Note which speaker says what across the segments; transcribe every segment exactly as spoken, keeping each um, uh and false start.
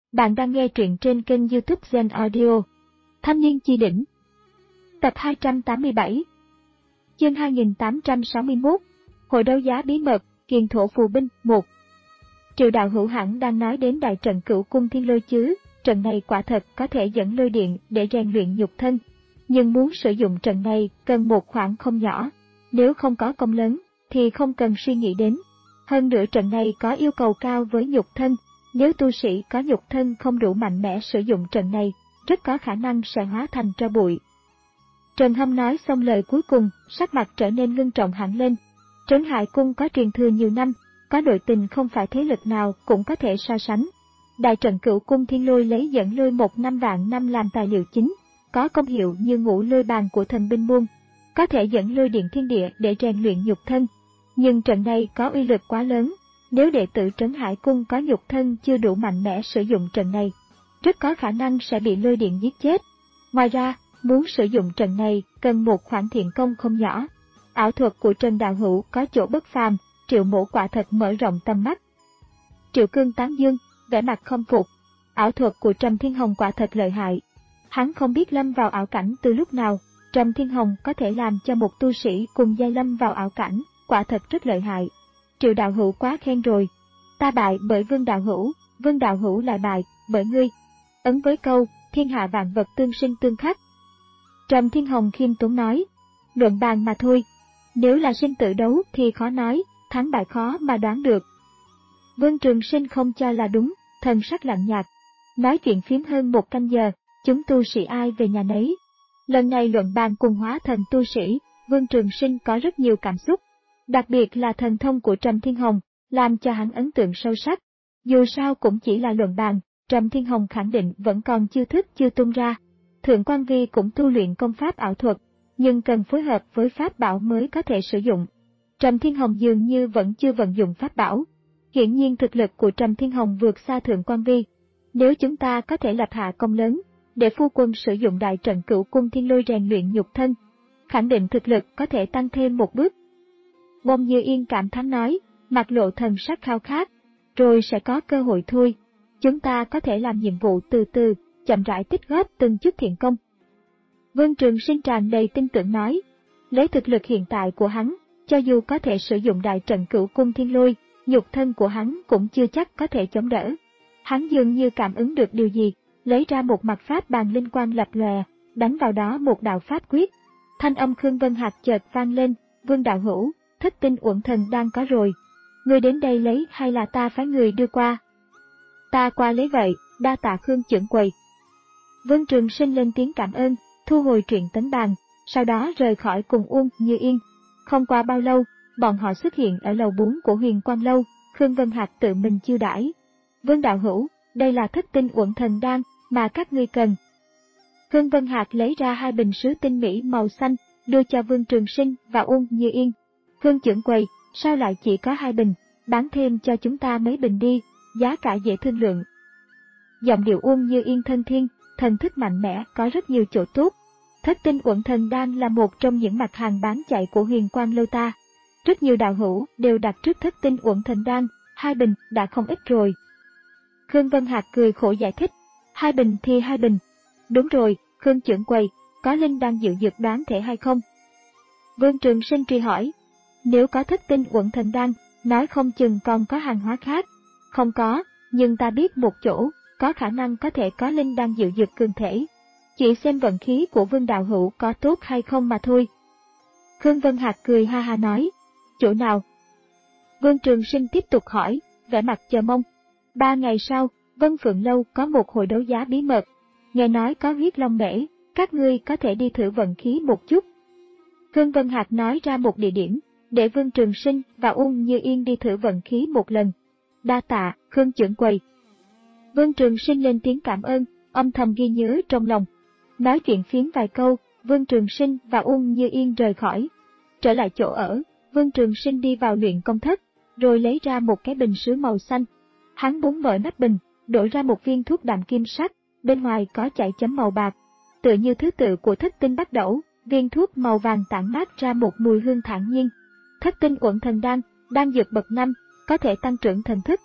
Speaker 1: Bạn đang nghe truyện trên kênh YouTube Zen Audio. Thanh niên chi đỉnh. Tập hai trăm tám mươi bảy. Chương hai nghìn tám trăm sáu mươi mốt. Hội đấu giá bí mật, kiền thổ phù binh, một. Triệu đạo hữu hẳn đang nói đến đại trận Cửu Cung Thiên Lôi chứ, trận này quả thật có thể dẫn lôi điện để rèn luyện nhục thân. Nhưng muốn sử dụng trận này cần một khoản không nhỏ. Nếu không có công lớn, thì không cần suy nghĩ đến. Hơn nữa trận này có yêu cầu cao với nhục thân. Nếu tu sĩ có nhục thân không đủ mạnh mẽ sử dụng trận này, rất có khả năng sẽ hóa thành tro bụi. Trần Hâm nói xong lời cuối cùng, sắc mặt trở nên ngưng trọng hẳn lên. Trấn Hải Cung có truyền thừa nhiều năm, có nội tình không phải thế lực nào cũng có thể so sánh. Đại trận Cửu Cung Thiên Lôi lấy dẫn lôi một năm vạn năm làm tài liệu chính, có công hiệu như ngũ lôi bàn của thần binh môn, có thể dẫn lôi điện thiên địa để rèn luyện nhục thân. Nhưng trận này có uy lực quá lớn. Nếu đệ tử Trấn Hải Cung có nhục thân chưa đủ mạnh mẽ sử dụng trận này, rất có khả năng sẽ bị lôi điện giết chết. Ngoài ra, muốn sử dụng trận này cần một khoản thiện công không nhỏ. Ảo thuật của Trần đạo hữu có chỗ bất phàm, Triệu mỗ quả thật mở rộng tầm mắt. Triệu Cương tán dương, vẻ mặt không phục. Ảo thuật của Trầm Thiên Hồng quả thật lợi hại. Hắn không biết lâm vào ảo cảnh từ lúc nào, Trầm Thiên Hồng có thể làm cho một tu sĩ cùng giai lâm vào ảo cảnh, quả thật rất lợi hại. Triệu đạo hữu quá khen rồi. Ta bại bởi Vương đạo hữu, Vương đạo hữu lại bại bởi ngươi. Ấn với câu, thiên hạ vạn vật tương sinh tương khắc. Trầm Thiên Hồng khiêm tốn nói, luận bàn mà thôi. Nếu là sinh tử đấu thì khó nói, thắng bại khó mà đoán được. Vương Trường Sinh không cho là đúng, thần sắc lạnh nhạt. Nói chuyện phiếm hơn một canh giờ, chúng tu sĩ ai về nhà nấy. Lần này luận bàn cùng hóa thần tu sĩ, Vương Trường Sinh có rất nhiều cảm xúc. Đặc biệt là thần thông của Trầm Thiên Hồng, làm cho hắn ấn tượng sâu sắc. Dù sao cũng chỉ là luận bàn, Trầm Thiên Hồng khẳng định vẫn còn chiêu thức chưa tung ra. Thượng Quan Vi cũng tu luyện công pháp ảo thuật, nhưng cần phối hợp với pháp bảo mới có thể sử dụng. Trầm Thiên Hồng dường như vẫn chưa vận dụng pháp bảo. Hiển nhiên thực lực của Trầm Thiên Hồng vượt xa Thượng Quan Vi. Nếu chúng ta có thể lập hạ công lớn, để phu quân sử dụng đại trận Cửu Cung Thiên Lôi rèn luyện nhục thân, khẳng định thực lực có thể tăng thêm một bước. Bông Như Yên cảm thán nói, mặt lộ thần sắc khao khát, rồi sẽ có cơ hội thôi. Chúng ta có thể làm nhiệm vụ từ từ, chậm rãi tích góp từng chút thiện công. Vương Trường Sinh tràn đầy tin tưởng nói, lấy thực lực hiện tại của hắn, cho dù có thể sử dụng đại trận Cửu Cung Thiên Lôi, nhục thân của hắn cũng chưa chắc có thể chống đỡ. Hắn dường như cảm ứng được điều gì, lấy ra một mặt pháp bàn linh quang lập lòe, đánh vào đó một đạo pháp quyết. Thanh âm Khương Vân Hạc chợt vang lên, Vương đạo hữu, Thất Tinh Uẩn Thần đang có rồi. Người đến đây lấy hay là ta phái người đưa qua? Ta qua lấy vậy, đa tạ Khương trưởng quầy. Vương Trường Sinh lên tiếng cảm ơn, thu hồi truyện tấn bàn, sau đó rời khỏi cùng Uông Như Yên. Không qua bao lâu, bọn họ xuất hiện ở lầu bốn của Huyền Quang Lâu, Khương Vân Hạc tự mình chiêu đãi. Vương đạo hữu, đây là Thất Tinh Uẩn Thần đan mà các ngươi cần. Khương Vân Hạc lấy ra hai bình sứ tinh mỹ màu xanh, đưa cho Vương Trường Sinh và Uông Như Yên. Khương trưởng quầy, sao lại chỉ có hai bình, bán thêm cho chúng ta mấy bình đi, giá cả dễ thương lượng. Giọng điệu Uông Như Yên thân thiên, thần thức mạnh mẽ có rất nhiều chỗ tốt. Thất Tinh Uẩn Thần đan là một trong những mặt hàng bán chạy của Huyền Quang Lâu ta. Rất nhiều đạo hữu đều đặt trước Thất Tinh Uẩn Thần đan, hai bình đã không ít rồi. Khương Vân Hạc cười khổ giải thích, hai bình thì hai bình. Đúng rồi, Khương trưởng quầy, có linh đan dự dược đoán thể hay không? Vương Trường Sinh truy hỏi. Nếu có Thất Tinh Uẩn Thần đan, nói không chừng còn có hàng hóa khác. Không có, nhưng ta biết một chỗ, có khả năng có thể có linh đan dự dược cường thể. Chỉ xem vận khí của Vương đạo hữu có tốt hay không mà thôi. Khương Vân Hạc cười ha ha nói, chỗ nào? Vương Trường Sinh tiếp tục hỏi, vẻ mặt chờ mong. Ba ngày sau, Vân Phượng Lâu có một hội đấu giá bí mật. Nghe nói có huyết long mễ, các ngươi có thể đi thử vận khí một chút. Khương Vân Hạc nói ra một địa điểm, để Vương Trường Sinh và Uông Như Yên đi thử vận khí một lần. Đa tạ, Khương trưởng quầy. Vương Trường Sinh lên tiếng cảm ơn, âm thầm ghi nhớ trong lòng. Nói chuyện phiếm vài câu, Vương Trường Sinh và Uông Như Yên rời khỏi. Trở lại chỗ ở, Vương Trường Sinh đi vào luyện công thất, rồi lấy ra một cái bình sứ màu xanh. Hắn búng mở nắp bình, đổ ra một viên thuốc đạm kim sắc, bên ngoài có chảy chấm màu bạc. Tựa như thứ tự của Thất Tinh Bắt Đẩu, viên thuốc màu vàng tản mát ra một mùi hương thản nhiên. Thất Tinh Uẩn Thần đan, đan dược bậc năm, có thể tăng trưởng thần thức.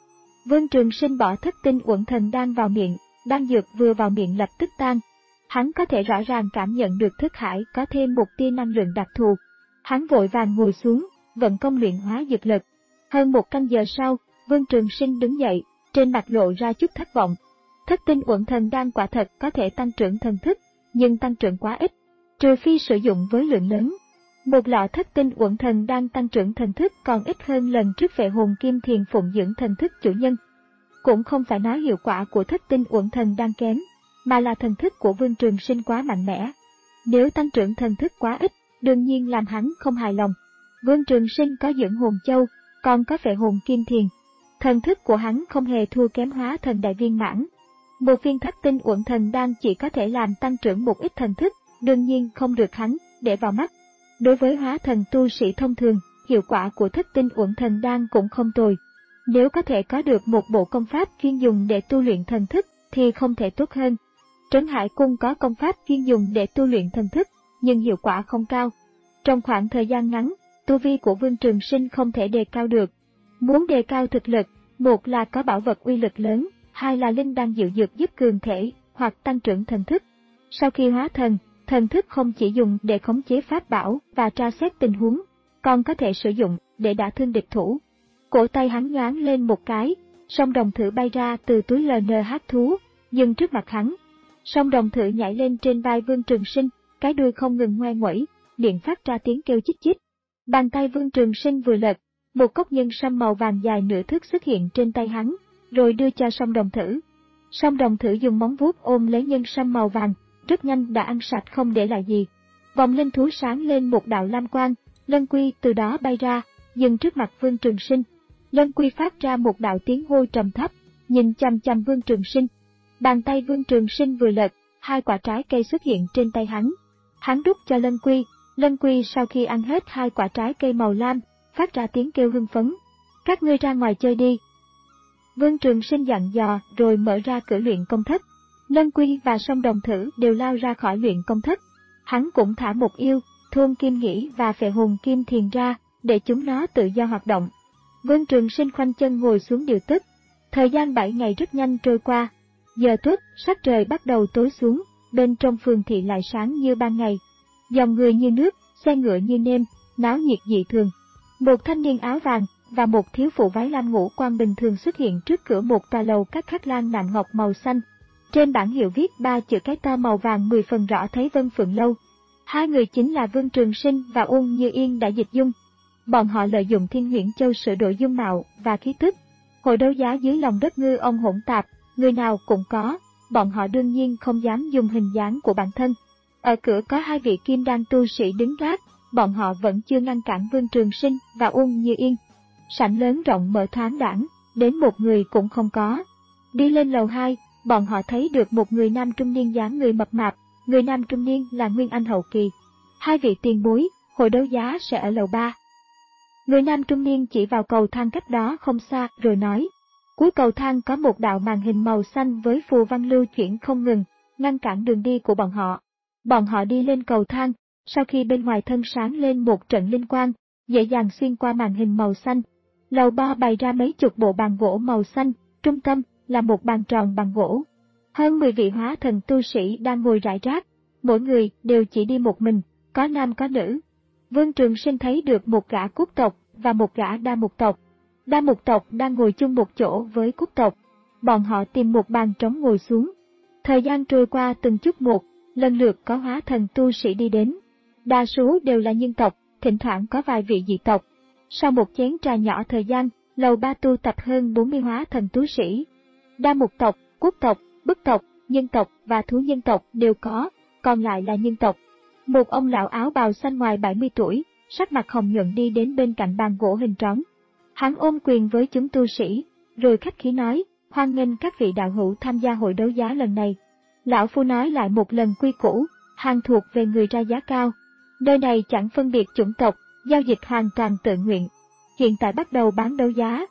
Speaker 1: Vương Trường Sinh bỏ thất tinh uẩn thần đan vào miệng, đan dược vừa vào miệng lập tức tan. Hắn có thể rõ ràng cảm nhận được thức hải có thêm một tia năng lượng đặc thù. Hắn vội vàng ngồi xuống, vận công luyện hóa dược lực. Hơn một canh giờ sau, Vương Trường Sinh đứng dậy, trên mặt lộ ra chút thất vọng. Thất tinh uẩn thần đan quả thật có thể tăng trưởng thần thức, nhưng tăng trưởng quá ít, trừ phi sử dụng với lượng lớn. Một lọ thất tinh uẩn thần đan tăng trưởng thần thức còn ít hơn lần trước Vệ Hồn Kim Thiền phụng dưỡng thần thức chủ nhân. Cũng không phải nói hiệu quả của thất tinh uẩn thần đan kém, mà là thần thức của Vương Trường Sinh quá mạnh mẽ. Nếu tăng trưởng thần thức quá ít, đương nhiên làm hắn không hài lòng. Vương Trường Sinh có dưỡng hồn châu, còn có Vệ Hồn Kim Thiền. Thần thức của hắn không hề thua kém hóa thần đại viên mãn. Một viên thất tinh uẩn thần đan chỉ có thể làm tăng trưởng một ít thần thức, đương nhiên không được hắn để vào mắt. Đối với hóa thần tu sĩ thông thường, hiệu quả của thất tinh uẩn thần đan cũng không tồi. Nếu có thể có được một bộ công pháp chuyên dùng để tu luyện thần thức thì không thể tốt hơn. Trấn Hải Cung có công pháp chuyên dùng để tu luyện thần thức, nhưng hiệu quả không cao. Trong khoảng thời gian ngắn, tu vi của Vương Trường Sinh không thể đề cao được. Muốn đề cao thực lực, một là có bảo vật uy lực lớn, hai là linh đan diệu dược giúp cường thể hoặc tăng trưởng thần thức. Sau khi hóa thần, thần thức không chỉ dùng để khống chế pháp bảo và tra xét tình huống, còn có thể sử dụng để đả thương địch thủ. Cổ tay hắn nhoáng lên một cái, song đồng thử bay ra từ túi lờ nờ hát thú, dừng trước mặt hắn. Song đồng thử nhảy lên trên vai Vương Trường Sinh, cái đuôi không ngừng ngoe nguẩy, miệng phát ra tiếng kêu chích chích. Bàn tay Vương Trường Sinh vừa lật, một cốc nhân sâm màu vàng dài nửa thước xuất hiện trên tay hắn, rồi đưa cho song đồng thử. Song đồng thử dùng móng vuốt ôm lấy nhân sâm màu vàng, rất nhanh đã ăn sạch không để lại gì. Vòng linh thú sáng lên một đạo lam quang, lân quy từ đó bay ra, dừng trước mặt Vương Trường Sinh. Lân quy phát ra một đạo tiếng hô trầm thấp, nhìn chằm chằm Vương Trường Sinh. Bàn tay Vương Trường Sinh vừa lật, hai quả trái cây xuất hiện trên tay hắn. Hắn đút cho lân quy, lân quy sau khi ăn hết hai quả trái cây màu lam, phát ra tiếng kêu hưng phấn. Các ngươi ra ngoài chơi đi. Vương Trường Sinh dặn dò rồi mở ra cửa luyện công thất. Lân quy và song đồng thử đều lao ra khỏi luyện công thất. Hắn cũng thả một yêu, thôn kim nghĩ và Vệ Hồn Kim Thiền ra, để chúng nó tự do hoạt động. Vương Trường Sinh khoanh chân ngồi xuống điều tức. Thời gian bảy ngày rất nhanh trôi qua. Giờ tuất, sắc trời bắt đầu tối xuống, bên trong phường thị lại sáng như ban ngày. Dòng người như nước, xe ngựa như nêm, náo nhiệt dị thường. Một thanh niên áo vàng và một thiếu phụ váy lam ngũ quan bình thường xuất hiện trước cửa một tòa lầu các khắc lan nạm ngọc màu xanh. Trên bảng hiệu viết ba chữ cái to màu vàng mười phần rõ thấy Vân Phượng Lâu. Hai người chính là Vương Trường Sinh và Uông Như Yên đã dịch dung. Bọn họ lợi dụng Thiên Huyễn Châu sửa đổi dung mạo và khí tức. Hội đấu giá dưới lòng đất ngư ông hỗn tạp, người nào cũng có, bọn họ đương nhiên không dám dùng hình dáng của bản thân. Ở cửa có hai vị kim đan tu sĩ đứng gác, bọn họ vẫn chưa ngăn cản Vương Trường Sinh và Uông Như Yên. Sảnh lớn rộng mở thoáng đãng, đến một người cũng không có. Đi lên lầu hai, bọn họ thấy được một người nam trung niên dáng người mập mạp, người nam trung niên là Nguyên Anh hậu kỳ. Hai vị tiền bối, hội đấu giá sẽ ở lầu ba. Người nam trung niên chỉ vào cầu thang cách đó không xa rồi nói. Cuối cầu thang có một đạo màn hình màu xanh với phù văn lưu chuyển không ngừng, ngăn cản đường đi của bọn họ. Bọn họ đi lên cầu thang, sau khi bên ngoài thân sáng lên một trận linh quang, dễ dàng xuyên qua màn hình màu xanh. Lầu ba bày ra mấy chục bộ bàn gỗ màu xanh, trung tâm là một bàn tròn bằng gỗ. Hơn mười vị hóa thần tu sĩ đang ngồi rải rác, mỗi người đều chỉ đi một mình, có nam có nữ. Vương Trường Sinh thấy được một gã cốt tộc và một gã đa mục tộc. Đa mục tộc đang ngồi chung một chỗ với cốt tộc. Bọn họ tìm một bàn trống ngồi xuống. Thời gian trôi qua từng chút một, lần lượt có hóa thần tu sĩ đi đến. Đa số đều là nhân tộc, thỉnh thoảng có vài vị dị tộc. Sau một chén trà nhỏ thời gian, lầu ba tu tập hơn bốn mươi hóa thần tu sĩ. Đa mục tộc, quốc tộc, bức tộc, nhân tộc và thú nhân tộc đều có, còn lại là nhân tộc. Một ông lão áo bào xanh ngoài bảy mươi tuổi, sắc mặt hồng nhuận đi đến bên cạnh bàn gỗ hình tròn. Hắn ôm quyền với chúng tu sĩ, rồi khách khí nói, hoan nghênh các vị đạo hữu tham gia hội đấu giá lần này. Lão phu nói lại một lần quy củ, hàng thuộc về người ra giá cao. Nơi này chẳng phân biệt chủng tộc, giao dịch hoàn toàn tự nguyện. Hiện tại bắt đầu bán đấu giá.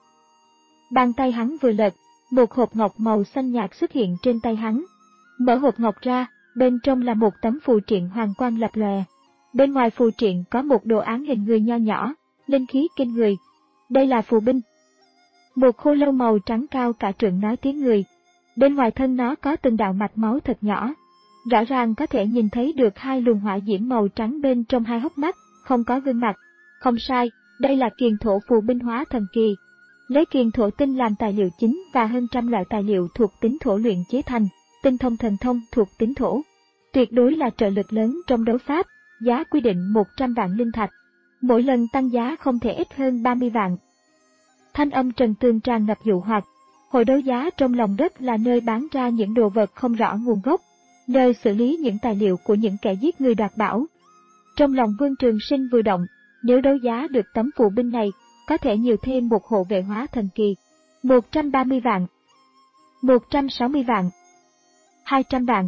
Speaker 1: Bàn tay hắn vừa lật, một hộp ngọc màu xanh nhạt xuất hiện trên tay hắn. Mở hộp ngọc ra, bên trong là một tấm phù triện hoàng quang lập lòe. Bên ngoài phù triện có một đồ án hình người nho nhỏ, linh khí kinh người. Đây là phù binh. Một khô lâu màu trắng cao cả trượng nói tiếng người. Bên ngoài thân nó có từng đạo mạch máu thật nhỏ. Rõ ràng có thể nhìn thấy được hai luồng hỏa diễm màu trắng bên trong hai hốc mắt, không có gương mặt. Không sai, đây là kiền thổ phù binh hóa thần kỳ. Lấy kiền thổ tinh làm tài liệu chính và hơn trăm loại tài liệu thuộc tính thổ luyện chế thành, tinh thông thần thông thuộc tính thổ. Tuyệt đối là trợ lực lớn trong đấu pháp, giá quy định một trăm vạn linh thạch. Mỗi lần tăng giá không thể ít hơn ba mươi vạn. Thanh âm Trần Tường tràn ngập dụ hoặc. Hội đấu giá trong lòng đất là nơi bán ra những đồ vật không rõ nguồn gốc, nơi xử lý những tài liệu của những kẻ giết người đoạt bảo. Trong lòng Vương Trường Sinh vừa động, nếu đấu giá được tấm phù binh này, có thể nhiều thêm một hộ vệ hóa thần kỳ. một trăm ba mươi vạn, một trăm sáu mươi vạn, hai trăm vạn.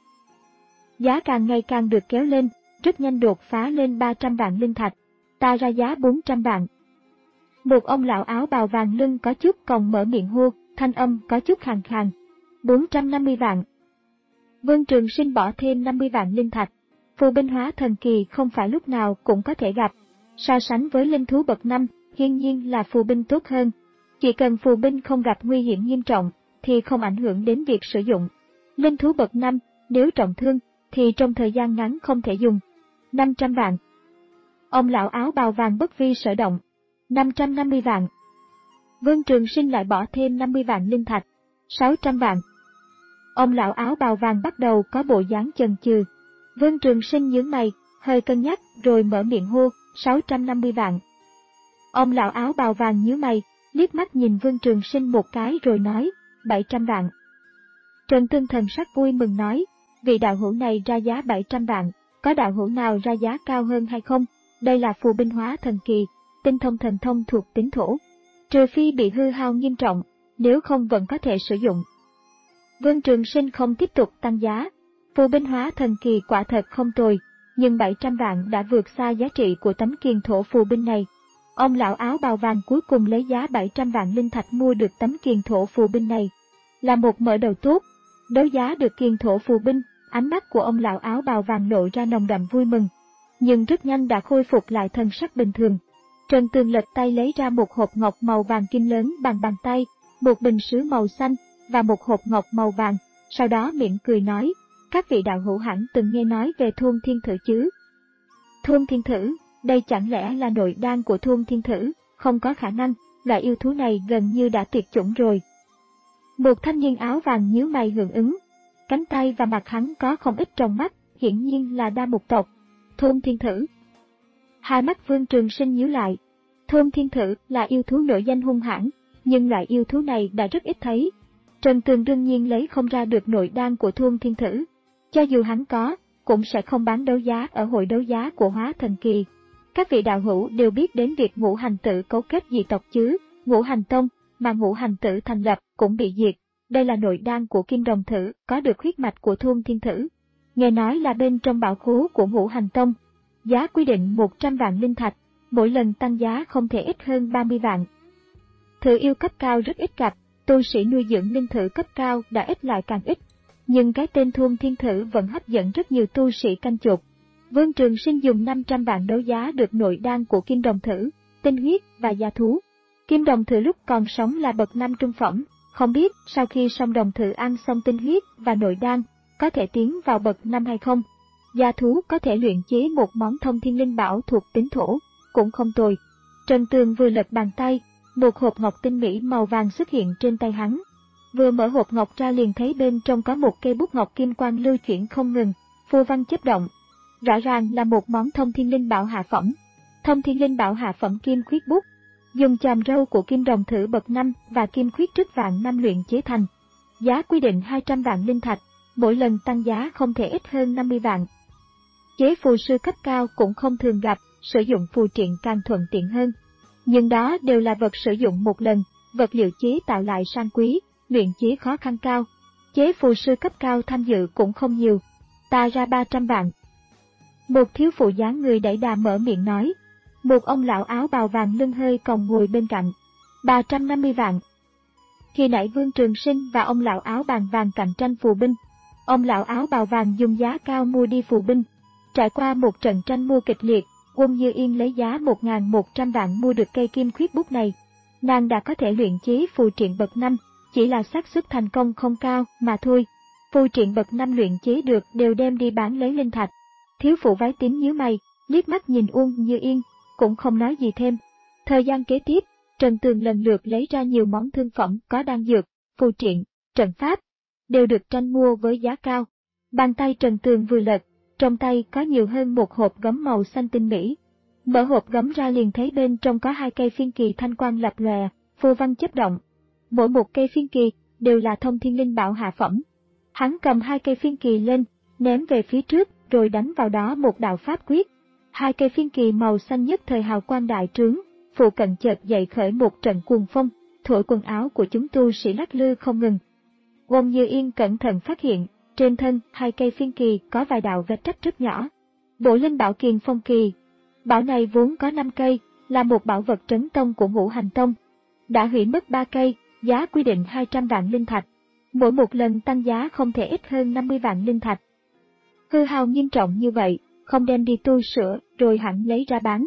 Speaker 1: Giá càng ngày càng được kéo lên, rất nhanh đột phá lên ba trăm vạn linh thạch. Ta ra giá bốn trăm vạn. Một ông lão áo bào vàng lưng có chút còn mở miệng hô, thanh âm có chút khàn khàn. bốn trăm năm mươi vạn. Vương Trường Sinh bỏ thêm năm mươi vạn linh thạch. Phù binh hóa thần kỳ không phải lúc nào cũng có thể gặp. So sánh với linh thú bậc năm, hiển nhiên là phù binh tốt hơn. Chỉ cần phù binh không gặp nguy hiểm nghiêm trọng, thì không ảnh hưởng đến việc sử dụng. Linh thú bậc năm, nếu trọng thương, thì trong thời gian ngắn không thể dùng. năm trăm vạn. Ông lão áo bào vàng bất vi sở động. năm trăm năm mươi vạn. Vương Trường Sinh lại bỏ thêm năm mươi vạn linh thạch. sáu trăm vạn. Ông lão áo bào vàng bắt đầu có bộ dáng chần chừ. Vương Trường Sinh nhướng mày, hơi cân nhắc rồi mở miệng hô, sáu trăm năm mươi vạn. Ông lão áo bào vàng nhíu mày, liếc mắt nhìn Vương Trường Sinh một cái rồi nói, bảy trăm vạn. Trần Tương thần sắc vui mừng nói, vị đạo hữu này ra giá bảy trăm vạn, có đạo hữu nào ra giá cao hơn hay không? Đây là phù binh hóa thần kỳ, tinh thông thần thông thuộc tính thổ. Trừ phi bị hư hao nghiêm trọng, nếu không vẫn có thể sử dụng. Vương Trường Sinh không tiếp tục tăng giá. Phù binh hóa thần kỳ quả thật không tồi, nhưng bảy trăm vạn đã vượt xa giá trị của tấm kiền thổ phù binh này. Ông lão áo bào vàng cuối cùng lấy giá bảy trăm vạn linh thạch mua được tấm kiền thổ phù binh này. Là một mở đầu tốt. Đấu giá được kiền thổ phù binh, ánh mắt của ông lão áo bào vàng lộ ra nồng đậm vui mừng. Nhưng rất nhanh đã khôi phục lại thân sắc bình thường. Trần Tường lật tay lấy ra một hộp ngọc màu vàng kim lớn bằng bàn tay, một bình sứ màu xanh và một hộp ngọc màu vàng, sau đó mỉm cười nói, các vị đạo hữu hẳn từng nghe nói về Thôn Thiên Thử chứ? Thôn Thiên Thử, đây chẳng lẽ là nội đan của Thôn Thiên Thử? Không có khả năng, loại yêu thú này gần như đã tuyệt chủng rồi. Một thanh niên áo vàng nhíu mày hưởng ứng, cánh tay và mặt hắn có không ít tròng mắt, hiển nhiên là đa mục tộc. Thôn Thiên Thử. Hai mắt Vương Trường Sinh nhíu lại. Thôn Thiên Thử là yêu thú nổi danh hung hãn, nhưng loại yêu thú này đã rất ít thấy. Trần Tường đương nhiên lấy không ra được nội đan của Thôn Thiên Thử. Cho dù hắn có, cũng sẽ không bán đấu giá ở hội đấu giá của hóa thần kỳ. Các vị đạo hữu đều biết đến việc Ngũ Hành Tử cấu kết dị tộc chứ, Ngũ Hành Tông, mà Ngũ Hành Tử thành lập cũng bị diệt. Đây là nội đan của Kim Đồng Thử, có được huyết mạch của Thôn Thiên Thử. Nghe nói là bên trong bảo khố của Ngũ Hành Tông. Giá quy định một trăm vạn linh thạch, mỗi lần tăng giá không thể ít hơn ba mươi vạn. Thử yêu cấp cao rất ít gặp, tu sĩ nuôi dưỡng linh thử cấp cao đã ít lại càng ít. Nhưng cái tên Thôn Thiên Thử vẫn hấp dẫn rất nhiều tu sĩ canh chục. Vương Trường Sinh dùng năm trăm vạn đấu giá được nội đan của Kim Đồng Thử, tinh huyết và gia thú. Kim Đồng Thử lúc còn sống là bậc năm trung phẩm, không biết sau khi Song Đồng Thử ăn xong tinh huyết và nội đan, có thể tiến vào bậc năm hay không. Gia thú có thể luyện chế một món thông thiên linh bảo thuộc tính thổ, cũng không tồi. Trần Tường vừa lật bàn tay, một hộp ngọc tinh mỹ màu vàng xuất hiện trên tay hắn. Vừa mở hộp ngọc ra liền thấy bên trong có một cây bút ngọc kim quang lưu chuyển không ngừng, phù văn chớp động. Rõ ràng là một món thông thiên linh bảo hạ phẩm. Thông thiên linh bảo hạ phẩm kim khuyết bút, dùng chòm râu của Kim Đồng Thử bậc năm và kim khuyết trích vạn năm luyện chế thành. Giá quy định hai trăm vạn linh thạch, mỗi lần tăng giá không thể ít hơn năm mươi vạn. Chế phù sư cấp cao cũng không thường gặp, sử dụng phù triện càng thuận tiện hơn. Nhưng đó đều là vật sử dụng một lần, vật liệu chế tạo lại sang quý, luyện chế khó khăn cao. Chế phù sư cấp cao tham dự cũng không nhiều. Ta ra ba trăm vạn. Một thiếu phụ dáng người đẩy đà mở miệng nói. Một ông lão áo bào vàng lưng hơi còng ngồi bên cạnh. ba trăm năm mươi vạn. Khi nãy Vương Trường Sinh và ông lão áo bàng vàng cạnh tranh phù binh. Ông lão áo bào vàng dùng giá cao mua đi phù binh. Trải qua một trận tranh mua kịch liệt, Quân Như Yên lấy giá một nghìn một trăm vạn mua được cây kim khuyết bút này. nàng đã có thể luyện chế phù triện bậc năm, chỉ là xác suất thành công không cao mà thôi. Phù triện bậc năm luyện chế được đều đem đi bán lấy linh thạch. Thiếu phụ Vái Tín nhíu mày, liếc mắt nhìn Uông Như Yên, cũng không nói gì thêm. Thời gian kế tiếp, Trần Tường lần lượt lấy ra nhiều món thương phẩm có đan dược, phù triện, trận pháp, đều được tranh mua với giá cao. Bàn tay Trần Tường vừa lật, trong tay có nhiều hơn một hộp gấm màu xanh tinh mỹ. Mở hộp gấm ra liền thấy bên trong có hai cây phiên kỳ thanh quang lập lòe, phù văn chớp động. Mỗi một cây phiên kỳ đều là thông thiên linh bảo hạ phẩm. Hắn cầm hai cây phiên kỳ lên, ném về phía trước, rồi đánh vào đó một đạo pháp quyết. Hai cây phiên kỳ màu xanh nhất thời hào quang đại trướng, phụ cận chợt dậy khởi một trận cuồng phong, thổi quần áo của chúng tu sĩ lắc lư không ngừng. Uông Như Yên cẩn thận phát hiện, trên thân hai cây phiên kỳ có vài đạo vết rách rất nhỏ. Bộ linh bảo Kiền Phong Kỳ. Bảo này vốn có năm cây, là một bảo vật trấn tông của Ngũ Hành Tông. Đã hủy mất ba cây, giá quy định hai trăm vạn linh thạch. Mỗi một lần tăng giá không thể ít hơn năm mươi vạn linh thạch. Hư hao nghiêm trọng như vậy, không đem đi tu sửa rồi hẳn lấy ra bán.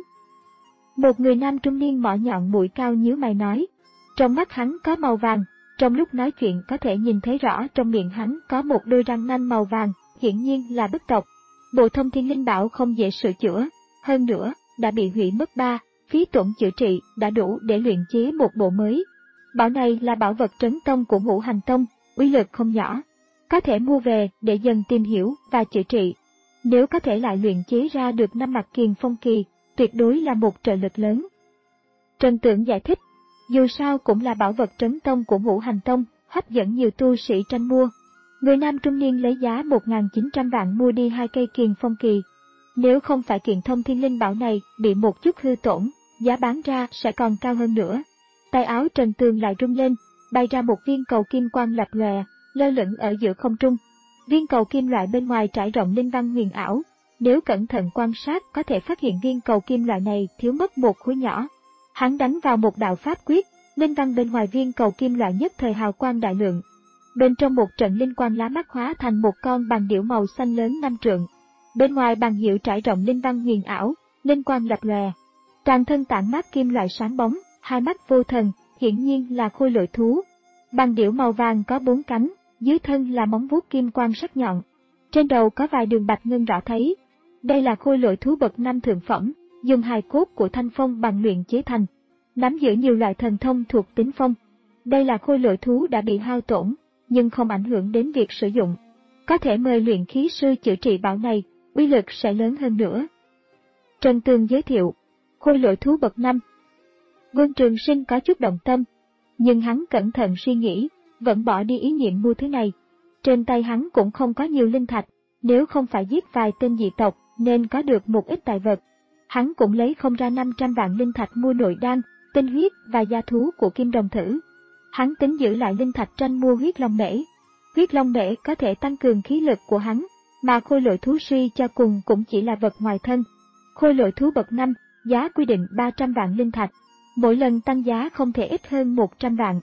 Speaker 1: Một người nam trung niên mỏ nhọn mũi cao nhíu mày nói. Trong mắt hắn có màu vàng, trong lúc nói chuyện có thể nhìn thấy rõ trong miệng hắn có một đôi răng nanh màu vàng, hiển nhiên là bức tộc. Bộ thông thiên linh bảo không dễ sửa chữa, hơn nữa, đã bị hủy mất ba, phí tổn chữa trị đã đủ để luyện chế một bộ mới. Bảo này là bảo vật trấn tông của Ngũ Hành Tông, uy lực không nhỏ. Có thể mua về để dần tìm hiểu và chữa trị. Nếu có thể lại luyện chế ra được năm mặt Kiền Phong Kỳ, tuyệt đối là một trợ lực lớn. Trần Tưởng giải thích, dù sao cũng là bảo vật trấn tông của Ngũ Hành Tông, hấp dẫn nhiều tu sĩ tranh mua. Người nam trung niên lấy giá một nghìn chín trăm vạn mua đi hai cây Kiền Phong Kỳ. Nếu không phải kiện thông thiên linh bảo này bị một chút hư tổn, giá bán ra sẽ còn cao hơn nữa. Tay áo Trần Tường lại rung lên, bay ra một viên cầu kim quang lập lòe, lơ lửng ở giữa không trung. Viên cầu kim loại bên ngoài trải rộng linh văn huyền ảo, nếu cẩn thận quan sát có thể phát hiện viên cầu kim loại này thiếu mất một khối nhỏ. Hắn đánh vào một đạo pháp quyết, linh văn bên ngoài viên cầu kim loại nhất thời hào quang đại lượng. Bên trong một trận linh quang lá mắt hóa thành một con bàng điểu màu xanh lớn năm trượng. Bên ngoài bàng điểu trải rộng linh văn huyền ảo, linh quang lập lòe. Toàn thân tản mát kim loại sáng bóng, hai mắt vô thần, hiển nhiên là khôi lỗi thú. Bàng điểu màu vàng có bốn cánh, dưới thân là móng vuốt kim quang sắc nhọn. Trên đầu có vài đường bạch ngân rõ thấy. Đây là khôi lỗi thú bậc năm thượng phẩm, dùng hài cốt của thanh phong bằng luyện chế thành. Nắm giữ nhiều loại thần thông thuộc tính phong. Đây là khôi lỗi thú đã bị hao tổn, nhưng không ảnh hưởng đến việc sử dụng. Có thể mời luyện khí sư chữa trị bảo này, uy lực sẽ lớn hơn nữa. Trần Tường giới thiệu, khôi lỗi thú bậc năm. Quân Trường Sinh có chút động tâm, nhưng hắn cẩn thận suy nghĩ, vẫn bỏ đi ý niệm mua thứ này. Trên tay hắn cũng không có nhiều linh thạch, nếu không phải giết vài tên dị tộc nên có được một ít tài vật. Hắn cũng lấy không ra năm trăm vạn linh thạch mua nội đan, tinh huyết và gia thú của Kim Đồng Thử. Hắn tính giữ lại linh thạch tranh mua huyết long mễ. Huyết long mễ có thể tăng cường khí lực của hắn, mà khôi lỗi thú suy cho cùng cũng chỉ là vật ngoài thân. Khôi lỗi thú bậc năm, giá quy định ba trăm vạn linh thạch, mỗi lần tăng giá không thể ít hơn một trăm vạn.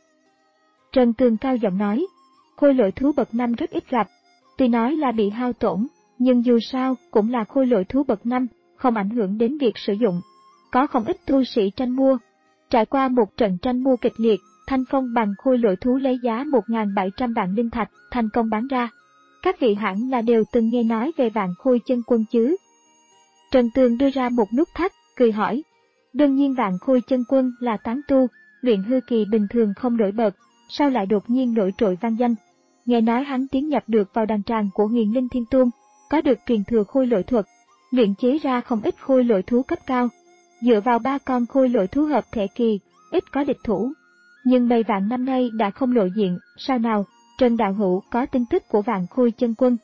Speaker 1: Trần Tường cao giọng nói, khôi lỗi thú bậc năm rất ít gặp, tuy nói là bị hao tổn, nhưng dù sao cũng là khôi lỗi thú bậc năm, không ảnh hưởng đến việc sử dụng. Có không ít tu sĩ tranh mua. Trải qua một trận tranh mua kịch liệt, Thanh Phong bằng khôi lỗi thú lấy giá một nghìn bảy trăm vạn linh thạch, thành công bán ra. Các vị hẳn là đều từng nghe nói về Vạn Khôi Chân Quân chứ? Trần Tường đưa ra một nút thắt, cười hỏi. Đương nhiên Vạn Khôi Chân Quân là tán tu, luyện hư kỳ bình thường không nổi bật, sao lại đột nhiên nổi trội vang danh? Nghe nói hắn tiến nhập được vào đàn tràng của Huyền Linh Thiên Tôn, có được truyền thừa khôi lỗi thuật, luyện chế ra không ít khôi lỗi thú cấp cao. Dựa vào ba con khôi lỗi thú hợp thể kỳ, ít có địch thủ. Nhưng mấy vạn năm nay đã không lộ diện, sao nào, Trần Đạo Hữu có tin tức của Vạn Khôi Chân Quân?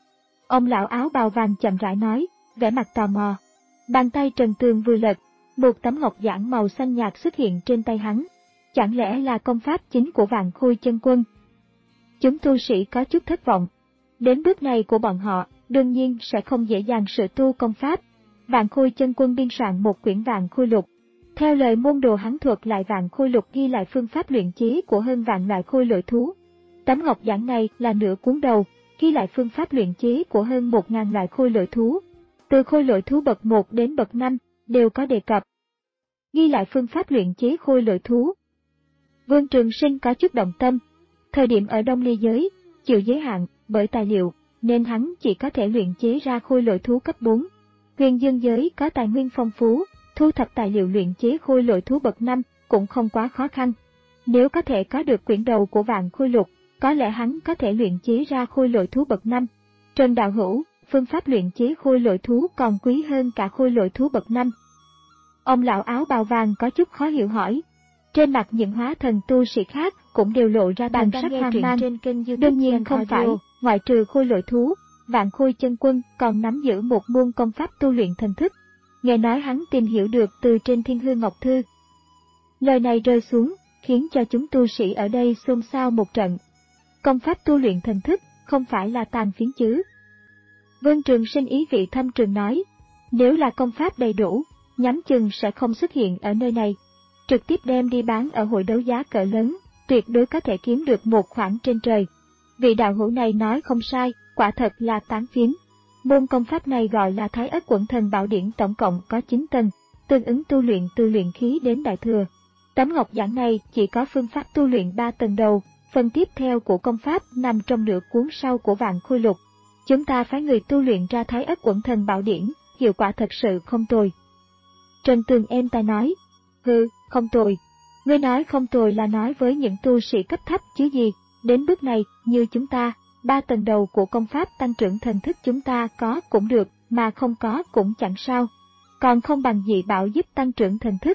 Speaker 1: Ông lão áo bào vàng chậm rãi nói, vẻ mặt tò mò. Bàn tay Trần Tường vừa lật, một tấm ngọc giản màu xanh nhạt xuất hiện trên tay hắn. Chẳng lẽ là công pháp chính của Vạn Khôi Chân Quân? Chúng tu sĩ có chút thất vọng. Đến bước này của bọn họ, đương nhiên sẽ không dễ dàng sửa tu công pháp. Vạn Khôi Chân Quân biên soạn một quyển Vạn Khôi Lục. Theo lời môn đồ hắn thuật lại Vạn Khôi Lục ghi lại phương pháp luyện chế của hơn vạn loại khôi lỗi thú. Tấm ngọc giản này là nửa cuốn đầu, ghi lại phương pháp luyện chế của hơn một nghìn loại khôi lỗi thú. Từ khôi lỗi thú bậc một đến bậc năm đều có đề cập. Ghi lại phương pháp luyện chế khôi lỗi thú, Vương Trường Sinh có chút động tâm. Thời điểm ở Đông Ly giới, chịu giới hạn bởi tài liệu, nên hắn chỉ có thể luyện chế ra khôi lỗi thú cấp bốn. Huyền Dương giới có tài nguyên phong phú, thu thập tài liệu luyện chế khôi lỗi thú bậc năm cũng không quá khó khăn. Nếu có thể có được quyển đầu của Vạn Khôi Lục, có lẽ hắn có thể luyện chế ra khôi lỗi thú bậc năm. Trần đạo hữu, phương pháp luyện chế khôi lỗi thú còn quý hơn cả khôi lỗi thú bậc năm. Ông lão áo bào vàng có chút khó hiểu hỏi. Trên mặt những hóa thần tu sĩ khác cũng đều lộ ra thần sắc hoang mang. Đương nhiên không phải, ngoại trừ khôi lỗi thú, Vạn Khôi chân quân còn nắm giữ một môn công pháp tu luyện thần thức. Nghe nói hắn tìm hiểu được từ trên Thiên Hư Ngọc Thư. Lời này rơi xuống, khiến cho chúng tu sĩ ở đây xôn xao một trận. Công pháp tu luyện thần thức không phải là tàn phiến chứ? Vương Trường Sinh ý vị thâm trường nói, nếu là công pháp đầy đủ, nhắm chừng sẽ không xuất hiện ở nơi này. Trực tiếp đem đi bán ở hội đấu giá cỡ lớn, tuyệt đối có thể kiếm được một khoản trên trời. Vị đạo hữu này nói không sai, quả thật là tán phiến. Môn công pháp này gọi là Thái Ất Quận Thần Bảo Điển, tổng cộng có chín tầng, tương ứng tu luyện từ luyện khí đến đại thừa. Tấm ngọc giảng này chỉ có phương pháp tu luyện ba tầng đầu, phần tiếp theo của công pháp nằm trong nửa cuốn sau của Vạn Khôi Lục. Chúng ta phái người tu luyện ra Thái Ất Quận Thần Bảo Điển, hiệu quả thật sự không tồi. Trần Tường êm tai nói, hừ, không tồi. Ngươi nói không tồi là nói với những tu sĩ cấp thấp chứ gì, đến bước này, như chúng ta, ba tầng đầu của công pháp tăng trưởng thần thức chúng ta có cũng được, mà không có cũng chẳng sao. Còn không bằng dị bảo giúp tăng trưởng thần thức.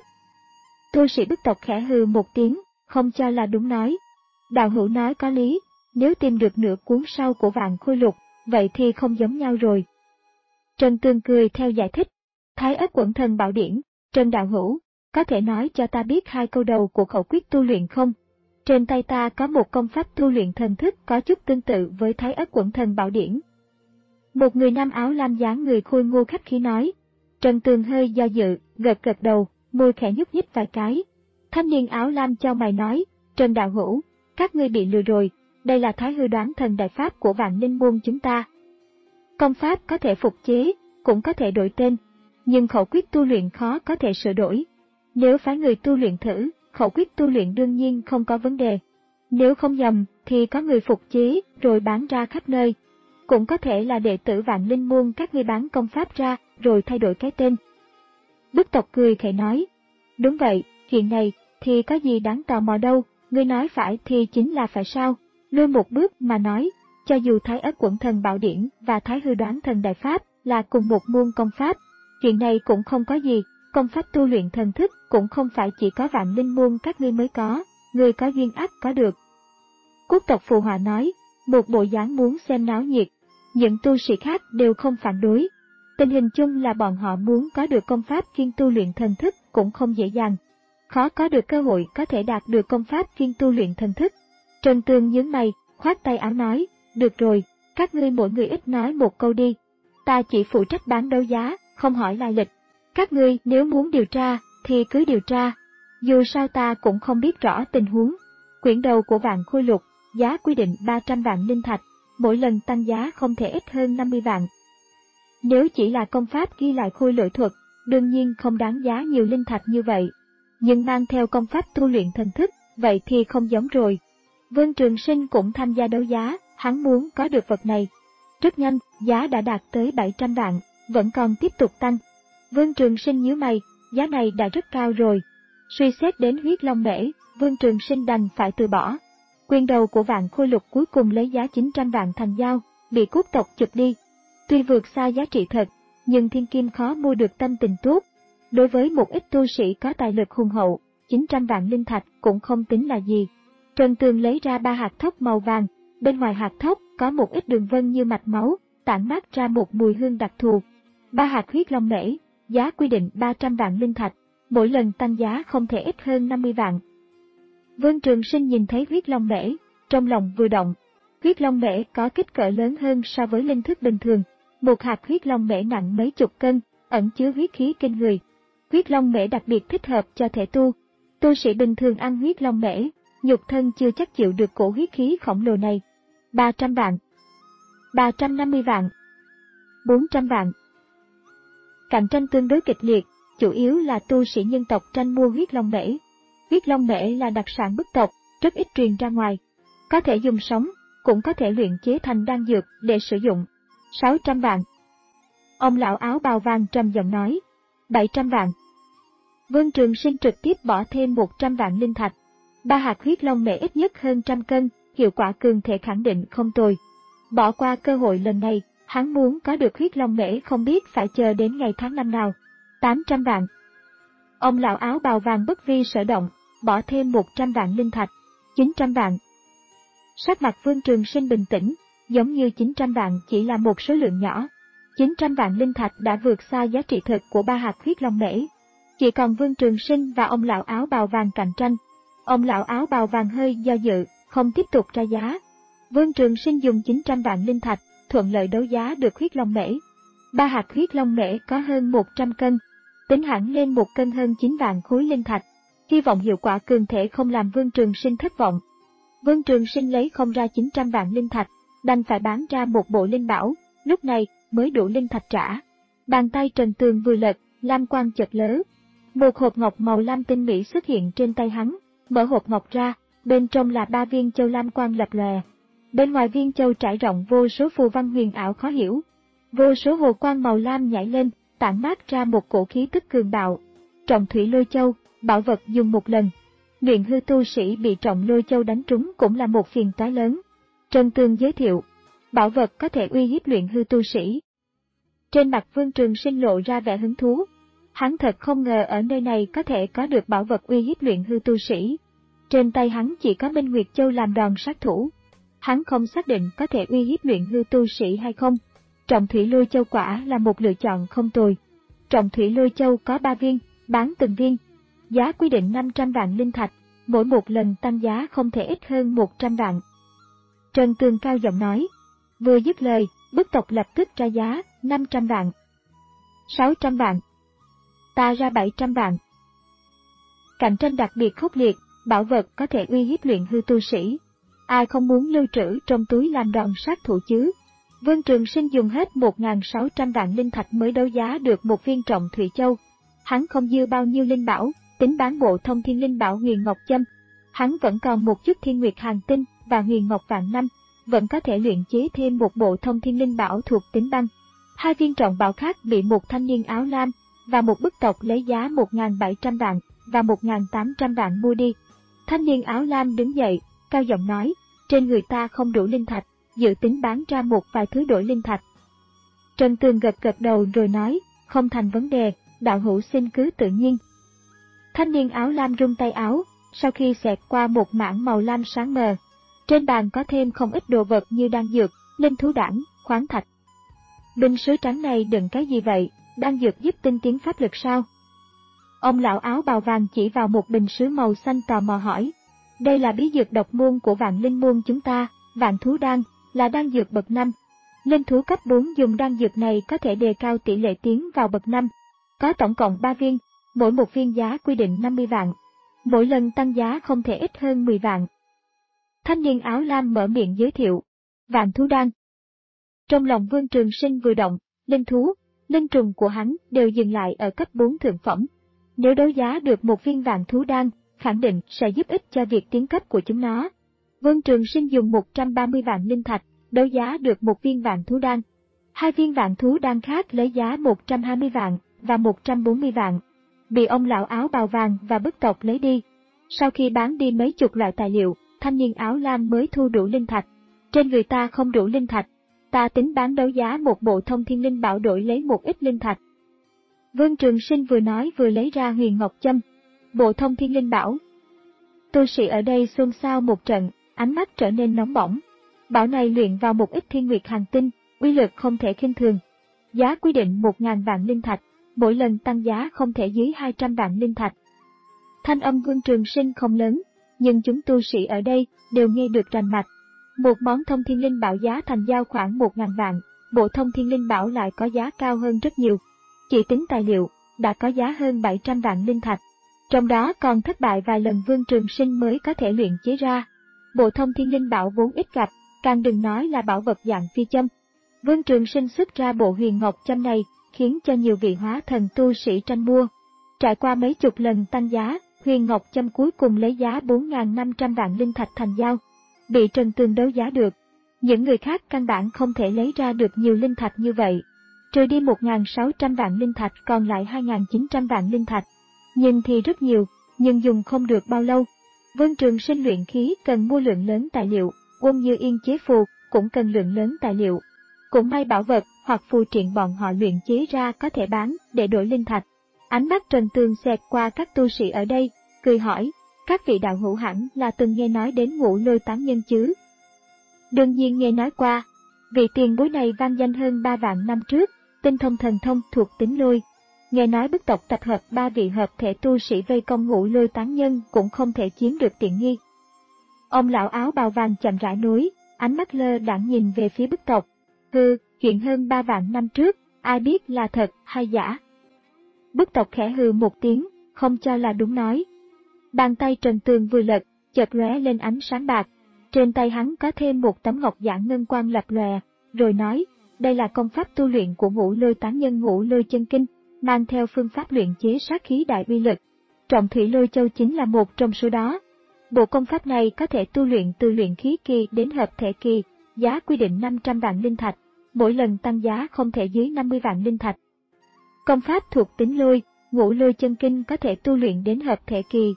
Speaker 1: Tu sĩ Bức tộc khẽ hừ một tiếng, không cho là đúng nói. Đạo hữu nói có lý, nếu tìm được nửa cuốn sau của Vạn Khôi Lục, vậy thì không giống nhau rồi. Trần Tường cười theo giải thích. Thái Ất Quận Thần Bảo Điển, Trần đạo hữu, có thể nói cho ta biết hai câu đầu của khẩu quyết tu luyện không? Trên tay ta có một công pháp tu luyện thần thức có chút tương tự với Thái Ất Quận Thần Bảo Điển. Một người nam áo lam dáng người khôi ngô khách khí nói. Trần Tường hơi do dự, gật gật đầu, môi khẽ nhúc nhích vài cái. Thanh niên áo lam chau mày nói, Trần đạo hữu, các ngươi bị lừa rồi, đây là Thái Hư Đoán Thần Đại Pháp của Vạn Linh môn chúng ta. Công pháp có thể phục chế, cũng có thể đổi tên, nhưng khẩu quyết tu luyện khó có thể sửa đổi. Nếu phái người tu luyện thử, khẩu quyết tu luyện đương nhiên không có vấn đề. Nếu không nhầm, thì có người phục chế rồi bán ra khắp nơi. Cũng có thể là đệ tử Vạn Linh môn các ngươi bán công pháp ra, rồi thay đổi cái tên. Bức tộc cười khẩy nói, đúng vậy, chuyện này thì có gì đáng tò mò đâu, ngươi nói phải thì chính là phải sao. Lui một bước mà nói, cho dù Thái Ất Quận Thần Bảo Điển và Thái Hư Đoán Thần Đại Pháp là cùng một môn công pháp, chuyện này cũng không có gì, công pháp tu luyện thần thức cũng không phải chỉ có Vạn Linh môn các ngươi mới có, người có duyên ắt có được. Quốc tộc Phù Hòa nói, một bộ dáng muốn xem náo nhiệt, những tu sĩ khác đều không phản đối. Tình hình chung là bọn họ muốn có được công pháp chuyên tu luyện thần thức cũng không dễ dàng, khó có được cơ hội có thể đạt được công pháp chuyên tu luyện thần thức. Trần Tường nhướng mày, khoát tay áo nói, được rồi, các ngươi mỗi người ít nói một câu đi, ta chỉ phụ trách bán đấu giá, không hỏi lai lịch. Các ngươi nếu muốn điều tra, thì cứ điều tra, dù sao ta cũng không biết rõ tình huống. Quyển đầu của Vạn Khôi Lục, giá quy định ba trăm vạn linh thạch, mỗi lần tăng giá không thể ít hơn năm mươi vạn. Nếu chỉ là công pháp ghi lại khôi lỗi thuật, đương nhiên không đáng giá nhiều linh thạch như vậy. Nhưng mang theo công pháp tu luyện thần thức, vậy thì không giống rồi. Vương Trường Sinh cũng tham gia đấu giá, hắn muốn có được vật này. Rất nhanh, giá đã đạt tới bảy trăm vạn, vẫn còn tiếp tục tăng. Vương Trường Sinh nhíu mày, giá này đã rất cao rồi. Suy xét đến huyết long mễ, Vương Trường Sinh đành phải từ bỏ. Quyển đầu của Vạn Khôi Lục cuối cùng lấy giá chín trăm vạn thành giao, bị quốc tộc chụp đi. Tuy vượt xa giá trị thật, nhưng thiên kim khó mua được tâm tình tốt. Đối với một ít tu sĩ có tài lực hùng hậu, chín trăm vạn linh thạch cũng không tính là gì. Trần Tường lấy ra ba hạt thóc màu vàng, bên ngoài hạt thóc có một ít đường vân như mạch máu, tản mát ra một mùi hương đặc thù. Ba hạt huyết long mễ, giá quy định ba trăm vạn linh thạch, mỗi lần tăng giá không thể ít hơn năm mươi vạn. Vương Trường Sinh nhìn thấy huyết long mễ, trong lòng vừa động. Huyết long mễ có kích cỡ lớn hơn so với linh thức bình thường. Một hạt huyết long mễ nặng mấy chục cân, ẩn chứa huyết khí kinh người. Huyết long mễ đặc biệt thích hợp cho thể tu. Tu sĩ bình thường ăn huyết long mễ, nhục thân chưa chắc chịu được cổ huyết khí khổng lồ này. ba trăm vạn, ba trăm năm mươi vạn, bốn trăm vạn. Cạnh tranh tương đối kịch liệt, chủ yếu là tu sĩ nhân tộc tranh mua huyết long mễ. Huyết long mễ là đặc sản bức tộc, rất ít truyền ra ngoài. Có thể dùng sống, cũng có thể luyện chế thành đan dược để sử dụng. sáu trăm vạn. Ông lão áo bào vàng trầm giọng nói. bảy trăm vạn. Vương Trường Sinh trực tiếp bỏ thêm một trăm vạn linh thạch. Ba hạt huyết long mễ ít nhất hơn trăm cân, hiệu quả cường thể khẳng định không tồi. Bỏ qua cơ hội lần này, hắn muốn có được huyết long mễ không biết phải chờ đến ngày tháng năm nào. tám trăm vạn. Ông lão áo bào vàng bất vi sở động, bỏ thêm một trăm vạn linh thạch. chín trăm vạn. Sắc mặt Vương Trường Sinh bình tĩnh, giống như chín trăm vạn chỉ là một số lượng nhỏ. chín trăm vạn linh thạch đã vượt xa giá trị thực của ba hạt huyết long mễ. Chỉ còn Vương Trường Sinh và ông lão áo bào vàng cạnh tranh. Ông lão áo bào vàng hơi do dự, không tiếp tục ra giá. Vương Trường Sinh dùng chín trăm vạn linh thạch, thuận lợi đấu giá được huyết long mễ. Ba hạt huyết long mễ có hơn một trăm cân, tính hẳn lên một cân hơn chín vạn khối linh thạch. Hy vọng hiệu quả cường thể không làm Vương Trường Sinh thất vọng. Vương Trường Sinh lấy không ra chín trăm vạn linh thạch, đành phải bán ra một bộ linh bảo, lúc này mới đủ linh thạch trả. Bàn tay Trần Tường vừa lật, lam quang chợt lớ. Một hộp ngọc màu lam tinh mỹ xuất hiện trên tay hắn, mở hộp ngọc ra, bên trong là ba viên châu lam quang lập lòe. Bên ngoài viên châu trải rộng vô số phù văn huyền ảo khó hiểu. Vô số hồ quang màu lam nhảy lên, tản mát ra một cổ khí tức cường bạo. Trọng thủy lôi châu, bảo vật dùng một lần. Luyện hư tu sĩ bị trọng lôi châu đánh trúng cũng là một phiền toái lớn. Trần Tường giới thiệu, bảo vật có thể uy hiếp luyện hư tu sĩ. Trên mặt Vương Trường Sinh lộ ra vẻ hứng thú. Hắn thật không ngờ ở nơi này có thể có được bảo vật uy hiếp luyện hư tu sĩ. Trên tay hắn chỉ có Minh Nguyệt Châu làm đòn sát thủ. Hắn không xác định có thể uy hiếp luyện hư tu sĩ hay không. Trọng thủy lôi châu quả là một lựa chọn không tồi. Trọng thủy lôi châu có ba viên, bán từng viên. Giá quy định năm trăm vạn linh thạch, mỗi một lần tăng giá không thể ít hơn một trăm vạn. Trần Tường cao giọng nói. Vừa dứt lời, bức tộc lập tức ra giá, năm trăm vạn. sáu trăm vạn. Ta ra bảy trăm vạn. Cạnh tranh đặc biệt khốc liệt, bảo vật có thể uy hiếp luyện hư tu sĩ. Ai không muốn lưu trữ trong túi làm đòn sát thủ chứ? Vương Trường Sinh dùng hết một nghìn sáu trăm vạn linh thạch mới đấu giá được một viên trọng thủy châu. Hắn không dư bao nhiêu linh bảo, tính bán bộ thông thiên linh bảo Huyền Ngọc Châm. Hắn vẫn còn một chút thiên nguyệt hàng tinh và Huyền Ngọc Vạn Năm, vẫn có thể luyện chế thêm một bộ thông thiên linh bảo thuộc tính băng. Hai viên trọng bảo khác bị một thanh niên áo lam và một bức tộc lấy giá một nghìn bảy trăm vạn và một nghìn tám trăm vạn mua đi. Thanh niên áo lam đứng dậy, cao giọng nói, trên người ta không đủ linh thạch, dự tính bán ra một vài thứ đổi linh thạch. Trần Tường gật gật đầu rồi nói, không thành vấn đề, đạo hữu xin cứ tự nhiên. Thanh niên áo lam rung tay áo, sau khi xẹt qua một mảng màu lam sáng mờ. Trên bàn có thêm không ít đồ vật như đan dược, linh thú đản, khoáng thạch. Bình sứ trắng này đựng cái gì vậy, đan dược giúp tinh tiến pháp lực sao? Ông lão áo bào vàng chỉ vào một bình sứ màu xanh tò mò hỏi. Đây là bí dược độc môn của Vạn Linh môn chúng ta, Vạn Thú Đan, là đan dược bậc năm. Linh thú cấp bốn dùng đan dược này có thể đề cao tỷ lệ tiến vào bậc năm. Có tổng cộng ba viên, mỗi một viên giá quy định năm mươi vạn. Mỗi lần tăng giá không thể ít hơn mười vạn. Thanh niên áo lam mở miệng giới thiệu. Vạn Thú Đan. Trong lòng Vương Trường Sinh vừa động, linh thú, linh trùng của hắn đều dừng lại ở cấp bốn thượng phẩm. Nếu đấu giá được một viên Vạn Thú Đan, khẳng định sẽ giúp ích cho việc tiến cấp của chúng nó. Vương Trường Sinh dùng một trăm ba mươi vạn linh thạch, đấu giá được một viên Vạn Thú Đan. Hai viên Vạn Thú Đan khác lấy giá một trăm hai mươi vạn và một trăm bốn mươi vạn, bị ông lão áo bào vàng và bức tộc lấy đi. Sau khi bán đi mấy chục loại tài liệu, thanh niên áo lam mới thu đủ linh thạch. Trên người ta không đủ linh thạch, ta tính bán đấu giá một bộ thông thiên linh bảo đổi lấy một ít linh thạch. Vương Trường Sinh vừa nói vừa lấy ra Huyền Ngọc Châm. Bộ thông thiên linh bảo. Tu sĩ ở đây xôn xao một trận, ánh mắt trở nên nóng bỏng. Bảo này luyện vào một ít thiên nguyệt hàng tinh, uy lực không thể khinh thường. Giá quy định một nghìn vạn linh thạch, mỗi lần tăng giá không thể dưới hai trăm vạn linh thạch. Thanh âm Vương Trường Sinh không lớn, nhưng chúng tu sĩ ở đây đều nghe được rành mạch. Một món thông thiên linh bảo giá thành giao khoảng một nghìn vạn, bộ thông thiên linh bảo lại có giá cao hơn rất nhiều. Chỉ tính tài liệu, đã có giá hơn bảy trăm vạn linh thạch. Trong đó còn thất bại vài lần Vương Trường Sinh mới có thể luyện chế ra. Bộ thông thiên linh bảo vốn ít gặp, càng đừng nói là bảo vật dạng phi châm. Vương Trường Sinh xuất ra bộ Huyền Ngọc Châm này, khiến cho nhiều vị hóa thần tu sĩ tranh mua. Trải qua mấy chục lần tăng giá, huyền ngọc châm cuối cùng lấy giá bốn nghìn năm trăm vạn linh thạch thành giao, bị Trần Tường đấu giá được. Những người khác căn bản không thể lấy ra được nhiều linh thạch như vậy. Trừ đi một nghìn sáu trăm vạn linh thạch còn lại hai nghìn chín trăm vạn linh thạch. Nhưng thì rất nhiều, nhưng dùng không được bao lâu. Vương Trường Sinh luyện khí cần mua lượng lớn tài liệu, Uông Như Yên chế phù cũng cần lượng lớn tài liệu. Cũng may bảo vật hoặc phù triện bọn họ luyện chế ra có thể bán để đổi linh thạch. Ánh mắt Trần Tường xẹt qua các tu sĩ ở đây, cười hỏi, các vị đạo hữu hẳn là từng nghe nói đến Ngũ Lôi tán nhân chứ? Đương nhiên nghe nói qua, vị tiền bối này vang danh hơn ba vạn năm trước, tinh thông thần thông thuộc tính lôi. Nghe nói bức tộc tập hợp ba vị hợp thể tu sĩ vây công Ngũ Lôi tán nhân cũng không thể chiếm được tiện nghi. Ông lão áo bào vàng chậm rãi nói, ánh mắt lơ đãng nhìn về phía bức tộc. Hừ, chuyện hơn ba vạn năm trước, ai biết là thật hay giả? Bức tộc khẽ hừ một tiếng, không cho là đúng nói. Bàn tay Trần Tường vừa lật, chợt lóe lên ánh sáng bạc. Trên tay hắn có thêm một tấm ngọc giản ngân quang lập lòe, rồi nói, đây là công pháp tu luyện của Ngũ Lôi tán nhân Ngũ Lôi chân kinh, mang theo phương pháp luyện chế sát khí đại uy lực. Trọng thủy lôi châu chính là một trong số đó. Bộ công pháp này có thể tu luyện từ luyện khí kỳ đến hợp thể kỳ, giá quy định năm trăm vạn linh thạch, mỗi lần tăng giá không thể dưới năm mươi vạn linh thạch. Công pháp thuộc tính lôi, Ngũ Lôi chân kinh có thể tu luyện đến hợp thể kỳ.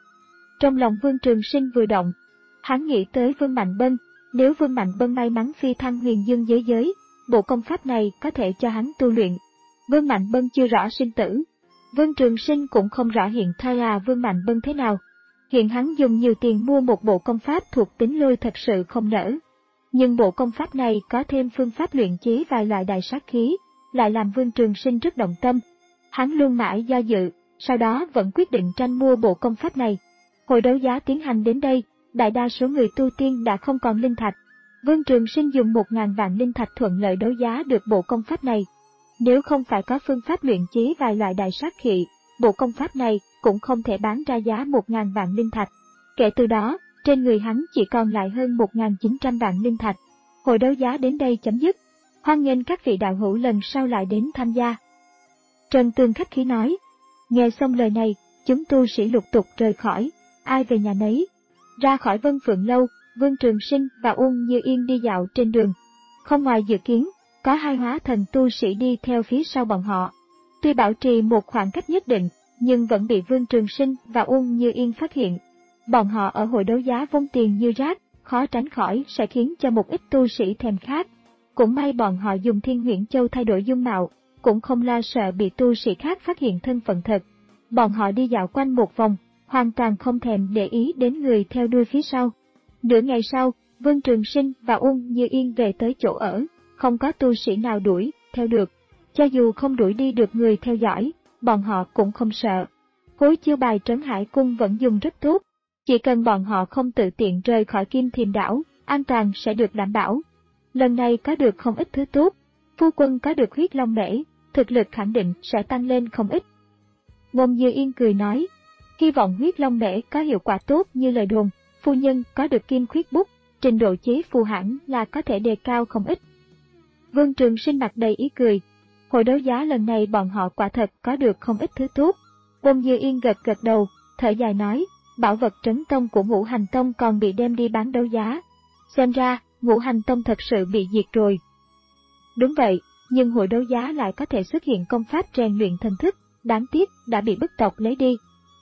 Speaker 1: Trong lòng Vương Trường Sinh vừa động, hắn nghĩ tới Vương Mạnh Bân, nếu Vương Mạnh Bân may mắn phi thăng huyền dương giới giới, bộ công pháp này có thể cho hắn tu luyện. Vương Mạnh Bân chưa rõ sinh tử, Vương Trường Sinh cũng không rõ hiện thay là Vương Mạnh Bân thế nào. Hiện hắn dùng nhiều tiền mua một bộ công pháp thuộc tính lôi thật sự không nỡ. Nhưng bộ công pháp này có thêm phương pháp luyện chế vài loại đại sát khí, lại làm Vương Trường Sinh rất động tâm. Hắn luôn mãi do dự, sau đó vẫn quyết định tranh mua bộ công pháp này. Hội đấu giá tiến hành đến đây, đại đa số người tu tiên đã không còn linh thạch. Vương Trường Sinh dùng một nghìn vạn linh thạch thuận lợi đấu giá được bộ công pháp này. Nếu không phải có phương pháp luyện chế vài loại đại sát khí, bộ công pháp này cũng không thể bán ra giá một nghìn vạn linh thạch. Kể từ đó, trên người hắn chỉ còn lại hơn một nghìn chín trăm vạn linh thạch. Hội đấu giá đến đây chấm dứt. Hoan nghênh các vị đạo hữu lần sau lại đến tham gia. Trần Tường khách khí nói. Nghe xong lời này, chúng tu sĩ lục tục rời khỏi, ai về nhà nấy. Ra khỏi Vân Phượng Lâu, Vương Trường Sinh và Uông Như Yên đi dạo trên đường. Không ngoài dự kiến, có hai hóa thần tu sĩ đi theo phía sau bọn họ. Tuy bảo trì một khoảng cách nhất định, nhưng vẫn bị Vương Trường Sinh và Uông Như Yên phát hiện. Bọn họ ở hội đấu giá vung tiền như rác, khó tránh khỏi sẽ khiến cho một ít tu sĩ thèm khát. Cũng may bọn họ dùng Thiên Huyễn Châu thay đổi dung mạo, cũng không lo sợ bị tu sĩ khác phát hiện thân phận thật. Bọn họ đi dạo quanh một vòng, hoàn toàn không thèm để ý đến người theo đuôi phía sau. Nửa ngày sau, Vương Trường Sinh và Uông Như Yên về tới chỗ ở, không có tu sĩ nào đuổi theo được. Cho dù không đuổi đi được người theo dõi, bọn họ cũng không sợ. Khối chiêu bài Trấn Hải Cung vẫn dùng rất tốt. Chỉ cần bọn họ không tự tiện rời khỏi Kim Thiềm Đảo, an toàn sẽ được đảm bảo. Lần này có được không ít thứ tốt. Phu quân có được huyết long mễ, thực lực khẳng định sẽ tăng lên không ít. Ngôn Như Yên cười nói, hy vọng huyết long mễ có hiệu quả tốt như lời đồn. Phu nhân có được kim khuyết bút, trình độ chế phù hẳn là có thể đề cao không ít. Vương Trường Sinh mặt đầy ý cười. Hội đấu giá lần này bọn họ quả thật có được không ít thứ tốt. Ngôn Như Yên gật gật đầu, thở dài nói, bảo vật trấn tông của Ngũ Hành Tông còn bị đem đi bán đấu giá. Xem ra, Ngũ Hành Tông thật sự bị diệt rồi. Đúng vậy, nhưng hội đấu giá lại có thể xuất hiện công pháp rèn luyện thần thức, đáng tiếc đã bị bức tộc lấy đi.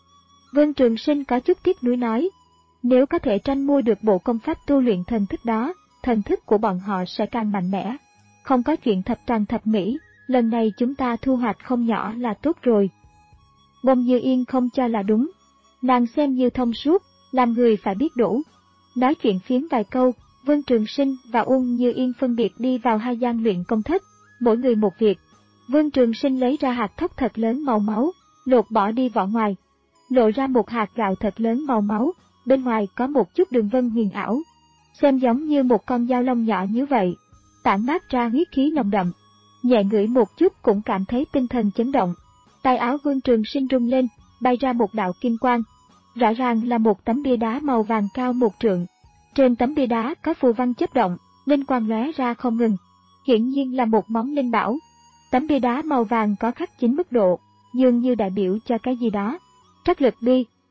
Speaker 1: Vương Trường Sinh có chút tiếc nuối nói, nếu có thể tranh mua được bộ công pháp tu luyện thần thức đó, thần thức của bọn họ sẽ càng mạnh mẽ. Không có chuyện thập toàn thập mỹ, lần này chúng ta thu hoạch không nhỏ là tốt rồi. Ngôn Như Yên không cho là đúng. Nàng xem như thông suốt, làm người phải biết đủ. Nói chuyện phiếm vài câu, Vương Trường Sinh và Uông Như Yên phân biệt đi vào hai gian luyện công thất, mỗi người một việc. Vương Trường Sinh lấy ra hạt thóc thật lớn màu máu, lột bỏ đi vỏ ngoài, lộ ra một hạt gạo thật lớn màu máu, bên ngoài có một chút đường vân huyền ảo, xem giống như một con dao long nhỏ như vậy, tản mát ra huyết khí nồng đậm. Nhẹ ngửi một chút cũng cảm thấy tinh thần chấn động. Tay áo Vương Trường Sinh rung lên, bay ra một đạo kim quang. Rõ ràng là một tấm bia đá màu vàng cao một trượng. Trên tấm bia đá có phù văn chớp động, linh quang lóe ra không ngừng. Hiển nhiên là một món linh bảo. Tấm bia đá màu vàng có khắc chín mức độ, dường như đại biểu cho cái gì đó. Trắc lực bi,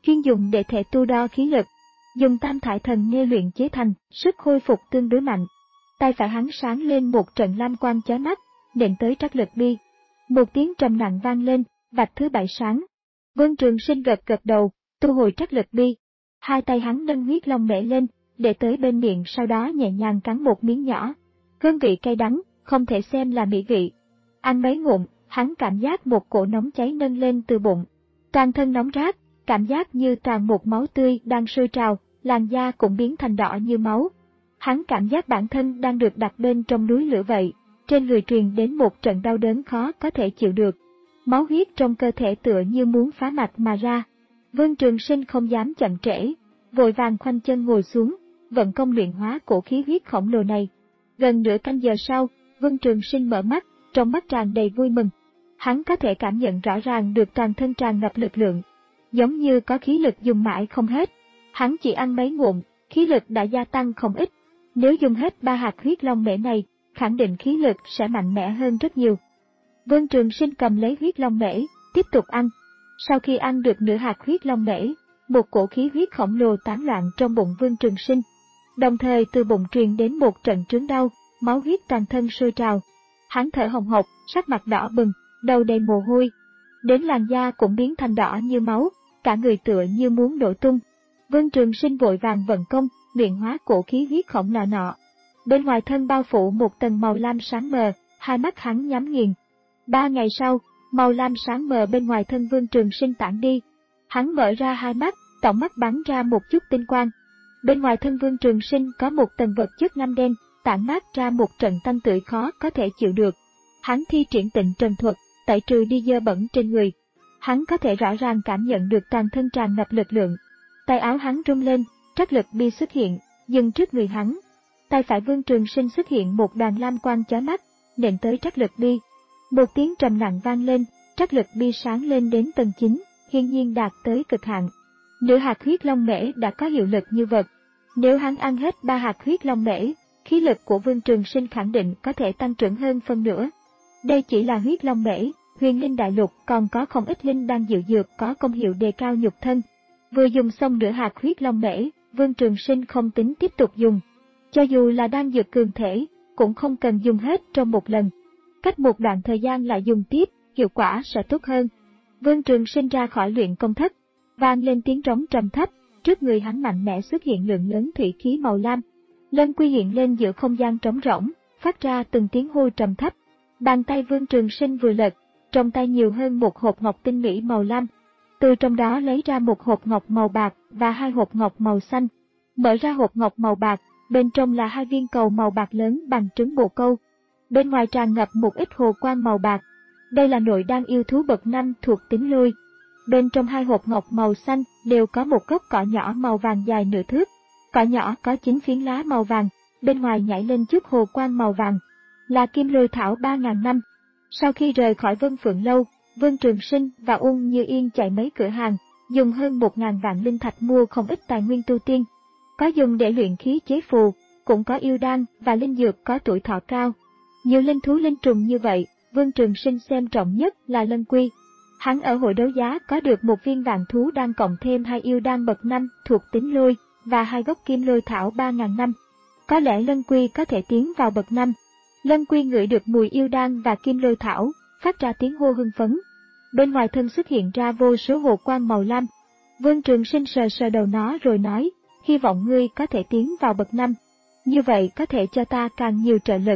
Speaker 1: chuyên dùng để thể tu đo khí lực, dùng tam thải thần nghê luyện chế thành, sức hồi phục tương đối mạnh. Tay phải hắn sáng lên một trận lam quang chói mắt, nện tới trắc lực bi. Một tiếng trầm nặng vang lên, vạch thứ bảy sáng. Vương Trường Sinh gật gật đầu, tu hồi trắc lực bi. Hai tay hắn nâng huyết long mễ lên, để tới bên miệng, sau đó nhẹ nhàng cắn một miếng nhỏ. Hương vị cay đắng, không thể xem là mỹ vị. Ăn mấy ngụm, hắn cảm giác một cỗ nóng cháy nâng lên từ bụng. Toàn thân nóng rát, cảm giác như toàn một máu tươi đang sôi trào, làn da cũng biến thành đỏ như máu. Hắn cảm giác bản thân đang được đặt bên trong núi lửa vậy, trên người truyền đến một trận đau đớn khó có thể chịu được. Máu huyết trong cơ thể tựa như muốn phá mạch mà ra. Vương Trường Sinh không dám chậm trễ, vội vàng khoanh chân ngồi xuống, vận công luyện hóa cổ khí huyết khổng lồ này. Gần nửa canh giờ sau, Vương Trường Sinh mở mắt, trong mắt tràn đầy vui mừng. Hắn có thể cảm nhận rõ ràng được toàn thân tràn ngập lực lượng, giống như có khí lực dùng mãi không hết. Hắn chỉ ăn mấy ngụm, khí lực đã gia tăng không ít. Nếu dùng hết ba hạt huyết long mễ này, khẳng định khí lực sẽ mạnh mẽ hơn rất nhiều. Vương Trường Sinh cầm lấy huyết long mễ, tiếp tục ăn. Sau khi ăn được nửa hạt huyết long mễ, một cổ khí huyết khổng lồ tán loạn trong bụng Vương Trường Sinh. Đồng thời từ bụng truyền đến một trận trướng đau, máu huyết toàn thân sôi trào. Hắn thở hồng hộc, sắc mặt đỏ bừng, đầu đầy mồ hôi. Đến làn da cũng biến thành đỏ như máu, cả người tựa như muốn nổ tung. Vương Trường Sinh vội vàng vận công, luyện hóa cổ khí huyết khổng lồ nọ. Bên ngoài thân bao phủ một tầng màu lam sáng mờ, hai mắt hắn nhắm nghiền. Ba ngày sau, màu lam sáng mờ bên ngoài thân Vương Trường Sinh tản đi. Hắn mở ra hai mắt, tổng mắt bắn ra một chút tinh quang. Bên ngoài thân Vương Trường Sinh có một tầng vật chất ngăm đen, tản mát ra một trận tanh tưởi khó có thể chịu được. Hắn thi triển Tịnh Trần thuật, tẩy trừ đi dơ bẩn trên người. Hắn có thể rõ ràng cảm nhận được toàn thân tràn ngập lực lượng. Tay áo hắn rung lên, trắc lực bi xuất hiện, dừng trước người hắn. Tay phải Vương Trường Sinh xuất hiện một đoàn lam quang chói mắt, nện tới trắc lực bi. Một tiếng trầm nặng vang lên, trắc lực bi sáng lên đến tầng chín, hiển nhiên đạt tới cực hạn. Nửa hạt huyết long mễ đã có hiệu lực như vật. Nếu hắn ăn hết ba hạt huyết long mễ, khí lực của Vương Trường Sinh khẳng định có thể tăng trưởng hơn phân nửa. Đây chỉ là huyết long mễ, huyền linh đại lục còn có không ít linh đan diệu dược có công hiệu đề cao nhục thân. Vừa dùng xong nửa hạt huyết long mễ, Vương Trường Sinh không tính tiếp tục dùng. Cho dù là đan dược cường thể, cũng không cần dùng hết trong một lần. Cách một đoạn thời gian lại dùng tiếp, hiệu quả sẽ tốt hơn. Vương Trường Sinh ra khỏi luyện công thất, vang lên tiếng trống trầm thấp, trước người hắn mạnh mẽ xuất hiện lượng lớn thủy khí màu lam. Lân quy hiện lên giữa không gian trống rỗng, phát ra từng tiếng hô trầm thấp. Bàn tay Vương Trường Sinh vừa lật, trong tay nhiều hơn một hộp ngọc tinh mỹ màu lam. Từ trong đó lấy ra một hộp ngọc màu bạc và hai hộp ngọc màu xanh. Mở ra hộp ngọc màu bạc, bên trong là hai viên cầu màu bạc lớn bằng trứng bồ câu. Bên ngoài tràn ngập một ít hồ quang màu bạc. Đây là nội đan yêu thú bậc năm thuộc tính lôi. Bên trong hai hộp ngọc màu xanh đều có một gốc cỏ nhỏ màu vàng dài nửa thước. Cỏ nhỏ có chín phiến lá màu vàng, bên ngoài nhảy lên chút hồ quang màu vàng. Là kim lôi thảo ba ngàn năm. Sau khi rời khỏi Vân Phượng Lâu, Vương Trường Sinh và Ung Như Yên chạy mấy cửa hàng, dùng hơn một ngàn vạn linh thạch mua không ít tài nguyên tu tiên. Có dùng để luyện khí chế phù, cũng có yêu đan và linh dược có tuổi thọ cao. Nhiều linh thú linh trùng như vậy, Vương Trường Sinh xem trọng nhất là lân quy. Hắn ở hội đấu giá có được một viên vạn thú đan cộng thêm hai yêu đan bậc năm thuộc tính lôi và hai gốc kim lôi thảo ba ngàn năm. Có lẽ lân quy có thể tiến vào bậc năm. Lân quy ngửi được mùi yêu đan và kim lôi thảo, phát ra tiếng hô hưng phấn. Bên ngoài thân xuất hiện ra vô số hồ quang màu lam. Vương Trường Sinh sờ sờ đầu nó rồi nói, hy vọng ngươi có thể tiến vào bậc năm. Như vậy có thể cho ta càng nhiều trợ lực.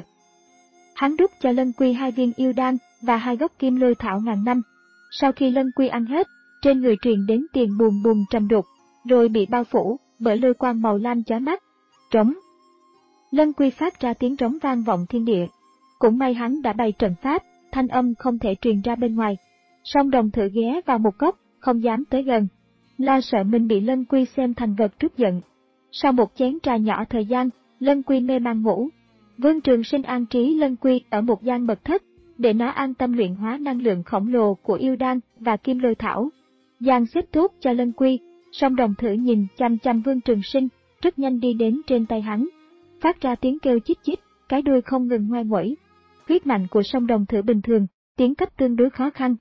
Speaker 1: Hắn đút cho lân quy hai viên yêu đan và hai gốc kim lôi thảo ngàn năm. Sau khi lân quy ăn hết, trên người truyền đến tiền bùm bùm trầm đục, rồi bị bao phủ bởi lôi quang màu lam chói mắt. Trống. Lân quy phát ra tiếng trống vang vọng thiên địa. Cũng may hắn đã bày trận pháp, thanh âm không thể truyền ra bên ngoài. Song Đồng thử ghé vào một góc, không dám tới gần, lo sợ mình bị lân quy xem thành vật trút giận. Sau một chén trà nhỏ thời gian, lân quy mê man ngủ. Vương Trường Sinh an trí lân quy ở một gian mật thất, để nó an tâm luyện hóa năng lượng khổng lồ của yêu đan và kim lôi thảo. Gian xếp tốt cho lân quy, Song Đồng thử nhìn chăm chăm Vương Trường Sinh, rất nhanh đi đến trên tay hắn, phát ra tiếng kêu chích chích, cái đuôi không ngừng ngoe nguẩy. Huyết mạnh của Song Đồng thử bình thường, tiến cấp tương đối khó khăn.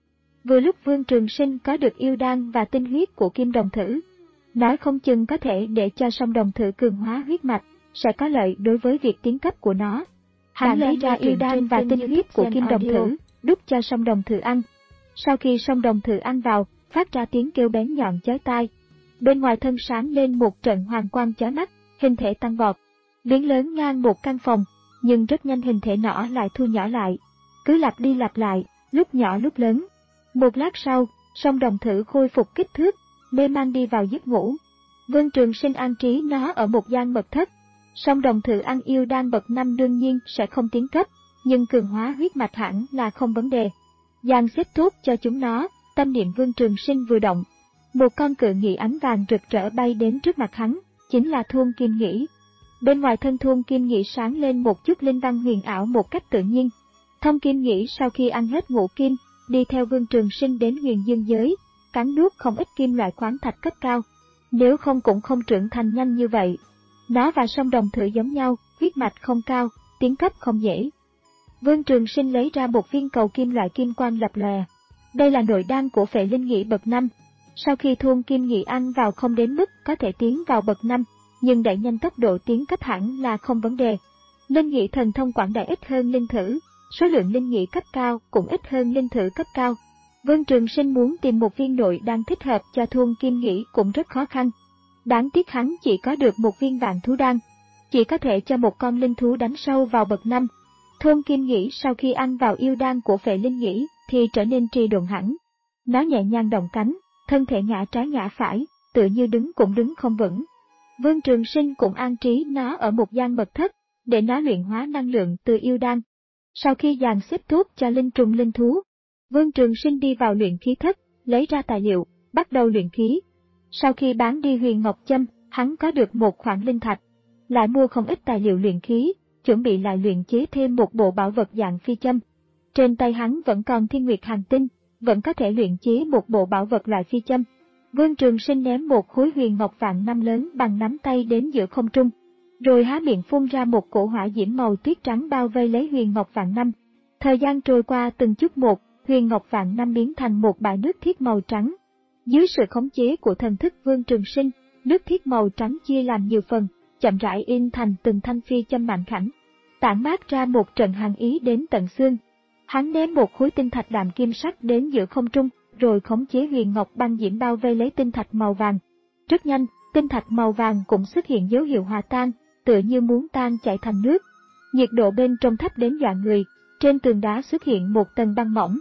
Speaker 1: Vừa lúc Vương Trường Sinh có được yêu đan và tinh huyết của Kim Đồng Thử, nói không chừng có thể để cho Song Đồng Thử cường hóa huyết mạch, sẽ có lợi đối với việc tiến cấp của nó. Hắn lấy ra yêu đan và tinh huyết của Kim Đồng Thử, đút cho Song Đồng Thử ăn. Sau khi Song Đồng Thử ăn vào, phát ra tiếng kêu bén nhọn chói tai. Bên ngoài thân sáng lên một trận hoàng quang chói mắt, hình thể tăng vọt, biến lớn ngang một căn phòng, nhưng rất nhanh hình thể nọ lại thu nhỏ lại, cứ lặp đi lặp lại, lúc nhỏ lúc lớn. Một lát sau, Song Đồng Thử khôi phục kích thước, mê man đi vào giấc ngủ. Vương Trường Sinh an trí nó ở một gian mật thất. Song Đồng Thử ăn yêu đan bậc năm đương nhiên sẽ không tiến cấp, nhưng cường hóa huyết mạch hẳn là không vấn đề. Dàn xếp tốt cho chúng nó, tâm niệm Vương Trường Sinh vừa động, một con cự nghị ánh vàng rực rỡ bay đến trước mặt hắn, chính là Thuôn Kim Nghĩ. Bên ngoài thân Thuôn Kim Nghĩ sáng lên một chút linh văn huyền ảo một cách tự nhiên. Thông Kim Nghĩ sau khi ăn hết ngũ kim, đi theo Vương Trường Sinh đến Huyền Dương giới, cắn nuốt không ít kim loại khoáng thạch cấp cao. Nếu không cũng không trưởng thành nhanh như vậy. Nó và Song Đồng Thử giống nhau, huyết mạch không cao, tiến cấp không dễ. Vương Trường Sinh lấy ra một viên cầu kim loại kim quang lập lòe. Đây là nội đan của Phệ Linh Nghĩ bậc năm. Sau khi Thuôn Kim Nghĩ ăn vào không đến mức có thể tiến vào bậc năm, nhưng đẩy nhanh tốc độ tiến cấp hẳn là không vấn đề. Linh Nghĩ thần thông quảng đại ít hơn linh thử, số lượng linh nghĩ cấp cao cũng ít hơn linh thử cấp cao. Vương Trường Sinh muốn tìm một viên nội đan thích hợp cho Thuôn Kim Nghĩ cũng rất khó khăn. Đáng tiếc hắn chỉ có được một viên vạn thú đan, chỉ có thể cho một con linh thú đánh sâu vào bậc năm. Thuôn Kim Nghĩ sau khi ăn vào yêu đan của Phệ Linh Nghĩ thì trở nên trì độn hẳn. Nó nhẹ nhàng động cánh, thân thể ngã trái ngã phải, tựa như đứng cũng đứng không vững. Vương Trường Sinh cũng an trí nó ở một gian mật thất, để nó luyện hóa năng lượng từ yêu đan. Sau khi dàn xếp tốt cho linh trùng linh thú, Vương Trường Sinh đi vào luyện khí thất, lấy ra tài liệu, bắt đầu luyện khí. Sau khi bán đi huyền ngọc châm, hắn có được một khoản linh thạch, lại mua không ít tài liệu luyện khí, chuẩn bị lại luyện chế thêm một bộ bảo vật dạng phi châm. Trên tay hắn vẫn còn thiên nguyệt hành tinh, vẫn có thể luyện chế một bộ bảo vật loại phi châm. Vương Trường Sinh ném một khối huyền ngọc vạn năm lớn bằng nắm tay đến giữa không trung, rồi há miệng phun ra một cổ hỏa diễm màu tuyết trắng bao vây lấy huyền ngọc vạn năm. Thời gian trôi qua từng chút một, huyền ngọc vạn năm biến thành một bãi nước thiết màu trắng. Dưới sự khống chế của thần thức Vương Trường Sinh, nước thiết màu trắng chia làm nhiều phần, chậm rãi in thành từng thanh phi châm mạnh khảnh, tản mát ra một trận hàn ý đến tận xương. Hắn ném một khối tinh thạch đạm kim sắc đến giữa không trung, rồi khống chế huyền ngọc băng diễm bao vây lấy tinh thạch màu vàng. Rất nhanh, tinh thạch màu vàng cũng xuất hiện dấu hiệu hòa tan, tựa như muốn tan chảy thành nước. Nhiệt độ bên trong thấp đến dọa người, trên tường đá xuất hiện một tầng băng mỏng.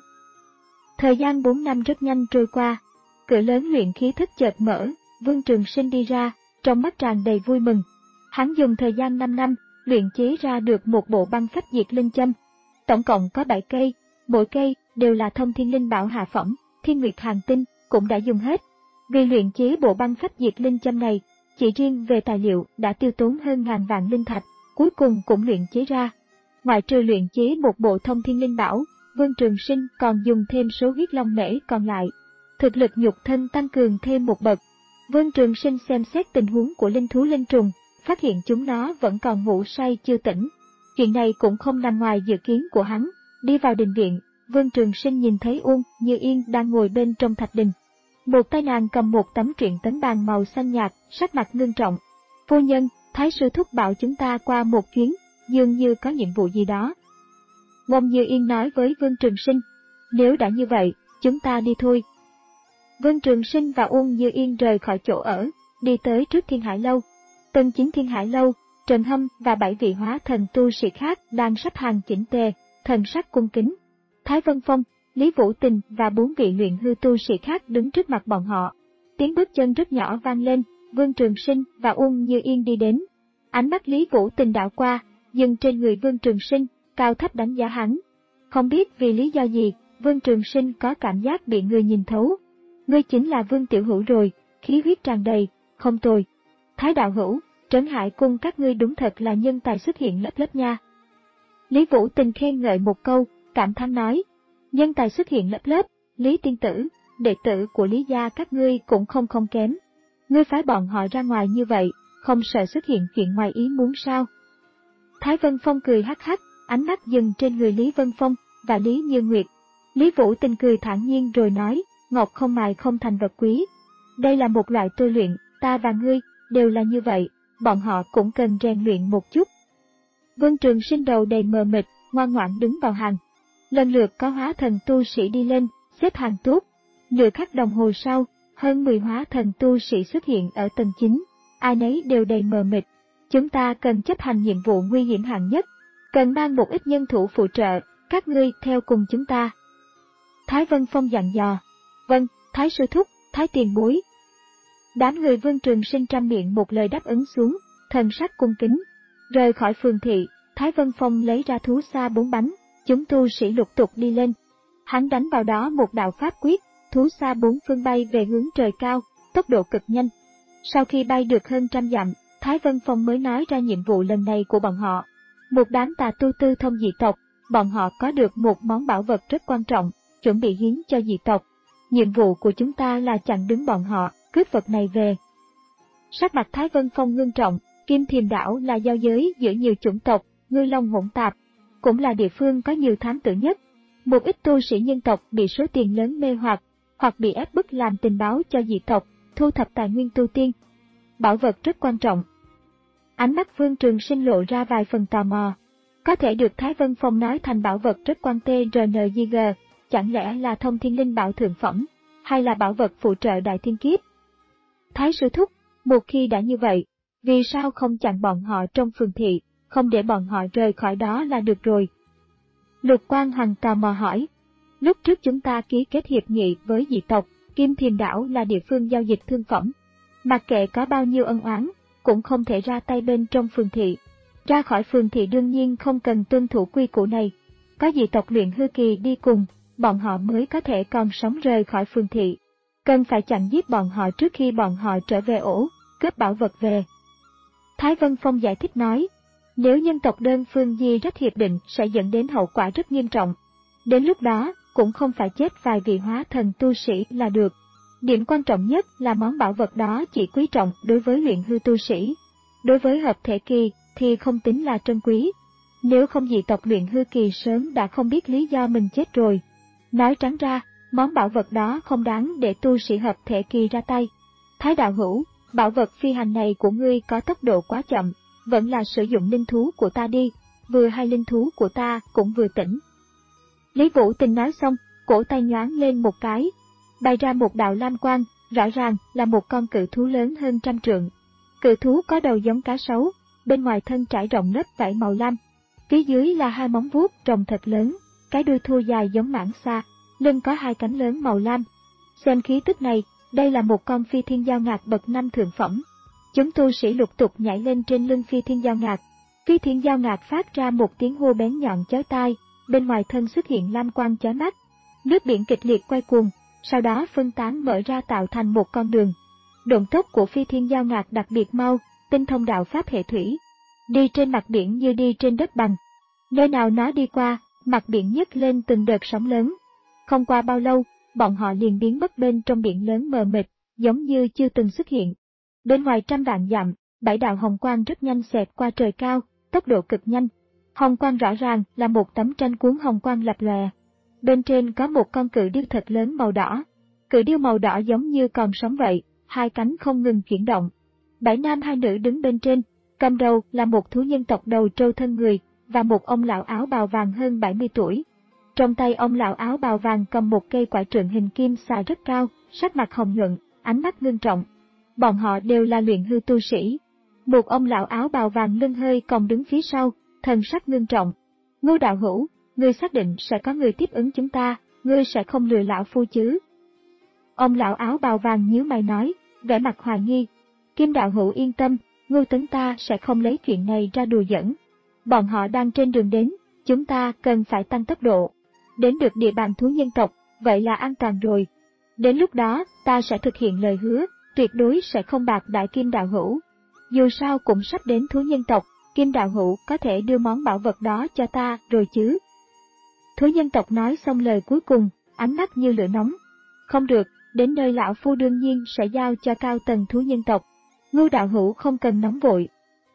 Speaker 1: Thời gian bốn năm rất nhanh trôi qua, cửa lớn luyện khí thất chợt mở, Vương Trường Sinh đi ra, trong mắt tràn đầy vui mừng. Hắn dùng thời gian năm năm, luyện chế ra được một bộ băng phách diệt linh châm. Tổng cộng có bảy cây, mỗi cây đều là thông thiên linh bảo hạ phẩm, thiên nguyệt hàn tinh cũng đã dùng hết. Vì luyện chế bộ băng phách diệt linh châm này, chỉ riêng về tài liệu đã tiêu tốn hơn ngàn vạn linh thạch, cuối cùng cũng luyện chế ra. Ngoại trừ luyện chế một bộ thông thiên linh bảo, Vương Trường Sinh còn dùng thêm số huyết long mễ còn lại. Thực lực nhục thân tăng cường thêm một bậc. Vương Trường Sinh xem xét tình huống của linh thú linh trùng, phát hiện chúng nó vẫn còn ngủ say chưa tỉnh. Chuyện này cũng không nằm ngoài dự kiến của hắn. Đi vào đình viện, Vương Trường Sinh nhìn thấy Uông Như Yên đang ngồi bên trong thạch đình. Một tay nàng cầm một tấm truyện tấn bàn màu xanh nhạt, sắc mặt ngưng trọng. Phu nhân, Thái sư thúc bảo chúng ta qua một chuyến, dường như có nhiệm vụ gì đó. Uông Như Yên nói với Vương Trường Sinh, nếu đã như vậy, chúng ta đi thôi. Vương Trường Sinh và Uông Như Yên rời khỏi chỗ ở, đi tới trước Thiên Hải Lâu. Tầng chín Thiên Hải Lâu, Trần Hâm và bảy vị hóa thần tu sĩ khác đang sắp hàng chỉnh tề, thần sắc cung kính. Thái Vân Phong, Lý Vũ Tình và bốn vị luyện hư tu sĩ khác đứng trước mặt bọn họ. Tiếng bước chân rất nhỏ vang lên, Vương Trường Sinh và Uông Như Yên đi đến. Ánh mắt Lý Vũ Tình đảo qua, dừng trên người Vương Trường Sinh, cao thấp đánh giá hắn. Không biết vì lý do gì, Vương Trường Sinh có cảm giác bị người nhìn thấu. Ngươi chính là Vương Tiểu Hữu rồi, khí huyết tràn đầy, không tồi. Thái đạo hữu, Trấn Hải cung các ngươi đúng thật là nhân tài xuất hiện lớp lớp nha. Lý Vũ Tình khen ngợi một câu, cảm thán nói, nhân tài xuất hiện lớp lớp, Lý tiên tử, đệ tử của Lý gia các ngươi cũng không không kém. Ngươi phái bọn họ ra ngoài như vậy, không sợ xuất hiện chuyện ngoài ý muốn sao? Thái Vân Phong cười hắc hắc, ánh mắt dừng trên người Lý Vân Phong và Lý Như Nguyệt. Lý Vũ Tình cười thản nhiên rồi nói, ngọc không mài không thành vật quý. Đây là một loại tôi luyện, ta và ngươi đều là như vậy, bọn họ cũng cần rèn luyện một chút. Vương Trường Sinh đầu đầy mờ mịt, ngoan ngoãn đứng vào hàng. Lần lượt có hóa thần tu sĩ đi lên, xếp hàng tốt. Nửa khắc đồng hồ sau, hơn mười hóa thần tu sĩ xuất hiện ở tầng chín, ai nấy đều đầy mờ mịt. Chúng ta cần chấp hành nhiệm vụ nguy hiểm hạng nhất, cần mang một ít nhân thủ phụ trợ, các ngươi theo cùng chúng ta. Thái Vân Phong dặn dò. Vâng, Thái sư thúc, Thái tiền bối. Đám người Vương Trường Sinh trăm miệng một lời đáp ứng xuống, thần sắc cung kính. Rời khỏi phường thị, Thái Vân Phong lấy ra thú xa bốn bánh, chúng tu sĩ lục tục đi lên. Hắn đánh vào đó một đạo pháp quyết, thú xa bốn phương bay về hướng trời cao, tốc độ cực nhanh. Sau khi bay được hơn trăm dặm, Thái Vân Phong mới nói ra nhiệm vụ lần này của bọn họ. Một đám tà tu tư thông dị tộc, bọn họ có được một món bảo vật rất quan trọng, chuẩn bị hiến cho dị tộc. Nhiệm vụ của chúng ta là chặn đứng bọn họ, cướp vật này về. Sắc mặt Thái Vân Phong ngưng trọng, Kim Thiềm Đảo là giao giới giữa nhiều chủng tộc, ngư long hỗn tạp, cũng là địa phương có nhiều thám tử nhất. Một ít tu sĩ nhân tộc bị số tiền lớn mê hoặc, hoặc bị ép bức làm tình báo cho dị tộc, thu thập tài nguyên tu tiên. Bảo vật rất quan trọng. Ánh mắt Vương Trường Sinh lộ ra vài phần tò mò. Có thể được Thái Vân Phong nói thành bảo vật rất quan tê rờ en giê giê, chẳng lẽ là thông thiên linh bảo thượng phẩm, hay là bảo vật phụ trợ đại thiên kiếp? Thái sư thúc, một khi đã như vậy, vì sao không chặn bọn họ trong phường thị, không để bọn họ rời khỏi đó là được rồi? Lục Quang Hằng tò mò hỏi. Lúc trước chúng ta ký kết hiệp nghị với dị tộc, Kim Thiềm Đảo là địa phương giao dịch thương phẩm. Mặc kệ có bao nhiêu ân oán, cũng không thể ra tay bên trong phường thị. Ra khỏi phường thị đương nhiên không cần tuân thủ quy củ này. Có dị tộc luyện hư kỳ đi cùng, bọn họ mới có thể còn sống rời khỏi phường thị. Cần phải chặn giết bọn họ trước khi bọn họ trở về ổ, cướp bảo vật về. Thái Vân Phong giải thích nói, nếu nhân tộc đơn phương di rách hiệp định sẽ dẫn đến hậu quả rất nghiêm trọng. Đến lúc đó, cũng không phải chết vài vị hóa thần tu sĩ là được. Điểm quan trọng nhất là món bảo vật đó chỉ quý trọng đối với luyện hư tu sĩ. Đối với hợp thể kỳ thì không tính là trân quý. Nếu không dị tộc luyện hư kỳ sớm đã không biết lý do mình chết rồi. Nói trắng ra, món bảo vật đó không đáng để tu sĩ hợp thể kỳ ra tay. Thái đạo hữu, bảo vật phi hành này của ngươi có tốc độ quá chậm, vẫn là sử dụng linh thú của ta đi, vừa hay linh thú của ta cũng vừa tỉnh. Lý Vũ Tình nói xong, cổ tay nhoáng lên một cái, bày ra một đạo lam quang, rõ ràng là một con cự thú lớn hơn trăm trượng. Cự thú có đầu giống cá sấu, bên ngoài thân trải rộng lớp vảy màu lam, phía dưới là hai móng vuốt rồng thật lớn, cái đuôi thua dài giống mãng xa, lưng có hai cánh lớn màu lam. Xem khí tức này, đây là một con phi thiên giao ngạc bậc năm thượng phẩm. Chúng tu sĩ lục tục nhảy lên trên lưng phi thiên giao ngạc. Phi thiên giao ngạc phát ra một tiếng hô bén nhọn chói tai, bên ngoài thân xuất hiện lam quang chói mắt. Nước biển kịch liệt quay cuồng, sau đó phân tán mở ra tạo thành một con đường. Động tốc của phi thiên giao ngạc đặc biệt mau, tinh thông đạo pháp hệ thủy, đi trên mặt biển như đi trên đất bằng. Nơi nào nó đi qua, mặt biển nhấc lên từng đợt sóng lớn. Không qua bao lâu, bọn họ liền biến mất bên trong biển lớn mờ mịt, giống như chưa từng xuất hiện. Bên ngoài trăm vạn dặm, bảy đạo hồng quang rất nhanh xẹt qua trời cao, tốc độ cực nhanh. Hồng quang rõ ràng là một tấm tranh cuốn hồng quang lập lòe. Bên trên có một con cự điêu thật lớn màu đỏ. Cự điêu màu đỏ giống như còn sống vậy, hai cánh không ngừng chuyển động. Bảy nam hai nữ đứng bên trên, cầm đầu là một thú nhân tộc đầu trâu thân người, và một ông lão áo bào vàng hơn bảy mươi tuổi. Trong tay ông lão áo bào vàng cầm một cây quải trượng hình kim xà rất cao, sắc mặt hồng nhuận, ánh mắt ngưng trọng. Bọn họ đều là luyện hư tu sĩ. Một ông lão áo bào vàng lưng hơi còn đứng phía sau, thần sắc ngưng trọng. Ngô đạo hữu, ngươi xác định sẽ có người tiếp ứng chúng ta, ngươi sẽ không lừa lão phu chứ? Ông lão áo bào vàng nhíu mày nói, vẻ mặt hoài nghi. Kim đạo hữu yên tâm, Ngô tấn ta sẽ không lấy chuyện này ra đùa giỡn. Bọn họ đang trên đường đến, chúng ta cần phải tăng tốc độ. Đến được địa bàn thú nhân tộc, vậy là an toàn rồi. Đến lúc đó, ta sẽ thực hiện lời hứa, tuyệt đối sẽ không bạc đại Kim đạo hữu. Dù sao cũng sắp đến thú nhân tộc, Kim đạo hữu có thể đưa món bảo vật đó cho ta rồi chứ? Thú nhân tộc nói xong lời cuối cùng, ánh mắt như lửa nóng. Không được, đến nơi lão phu đương nhiên sẽ giao cho cao tầng thú nhân tộc. Ngưu đạo hữu không cần nóng vội.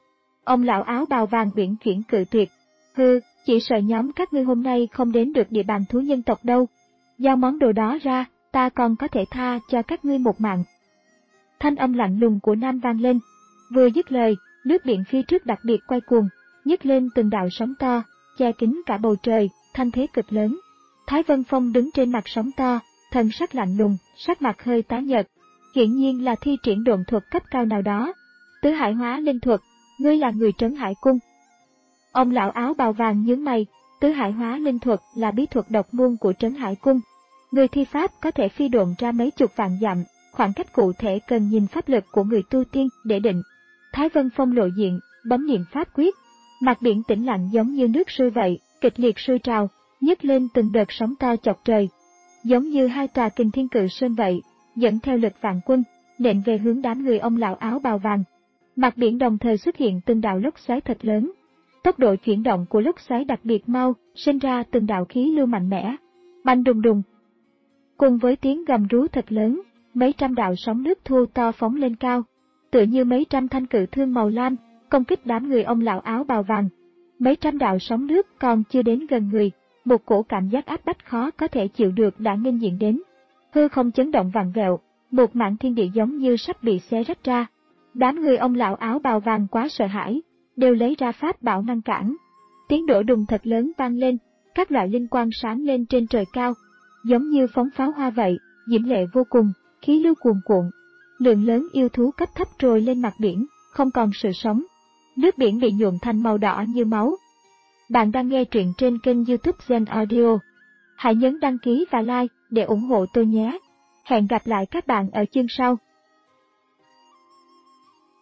Speaker 1: Ông lão áo bào vàng uyển chuyển cự tuyệt. Hừ, chỉ sợ nhóm các ngươi hôm nay không đến được địa bàn thú nhân tộc đâu, Giao món đồ đó ra, ta còn có thể tha cho các ngươi một mạng. Thanh âm lạnh lùng của Nam vang lên. Vừa dứt lời, nước biển phía trước đặc biệt quay cuồng, nhấc lên từng đạo sóng to, che kín cả bầu trời, thanh thế cực lớn. Thái Vân Phong đứng trên mặt sóng to, thần sắc lạnh lùng, sắc mặt hơi tái nhợt, hiển nhiên là thi triển độn thuật cấp cao nào đó. Tứ Hải Hóa Linh thuật, ngươi là người Trấn Hải Cung. Ông lão áo bào vàng nhướng mày, Tứ Hải Hóa Linh thuật là bí thuật độc môn của Trấn Hải Cung. Người thi pháp có thể phi độn ra mấy chục vạn dặm, khoảng cách cụ thể cần nhìn pháp lực của người tu tiên để định. Thái Vân Phong lộ diện, bấm niệm pháp quyết, mặt biển tĩnh lặng giống như nước sôi vậy, kịch liệt sôi trào, nhấc lên từng đợt sóng to chọc trời, giống như hai tòa kình thiên cự sơn vậy, dẫn theo lực vạn quân, nện về hướng đám người ông lão áo bào vàng. Mặt biển đồng thời xuất hiện từng đạo lốc xoáy thật lớn. Tốc độ chuyển động của lốc xoáy đặc biệt mau, sinh ra từng đạo khí lưu mạnh mẽ. Bành đùng đùng. Cùng với tiếng gầm rú thật lớn, mấy trăm đạo sóng nước thu to phóng lên cao, tựa như mấy trăm thanh cự thương màu lam, công kích đám người ông lão áo bào vàng. Mấy trăm đạo sóng nước còn chưa đến gần người, một cổ cảm giác áp bách khó có thể chịu được đã nghênh diện đến. Hư không chấn động vặn vẹo, một mảng thiên địa giống như sắp bị xé rách ra. Đám người ông lão áo bào vàng quá sợ hãi, đều lấy ra pháp bảo ngăn cản. Tiếng đổ đùng thật lớn vang lên, các loại linh quang sáng lên trên trời cao, giống như phóng pháo hoa vậy, diễm lệ vô cùng, khí lưu cuồn cuộn. Lượng lớn yêu thú cấp thấp trồi lên mặt biển, không còn sự sống. Nước biển bị nhuộm thành màu đỏ như máu. Bạn đang nghe truyện trên kênh YouTube Gen Audio. Hãy nhấn đăng ký và like để ủng hộ tôi nhé. Hẹn gặp lại các bạn ở chương sau.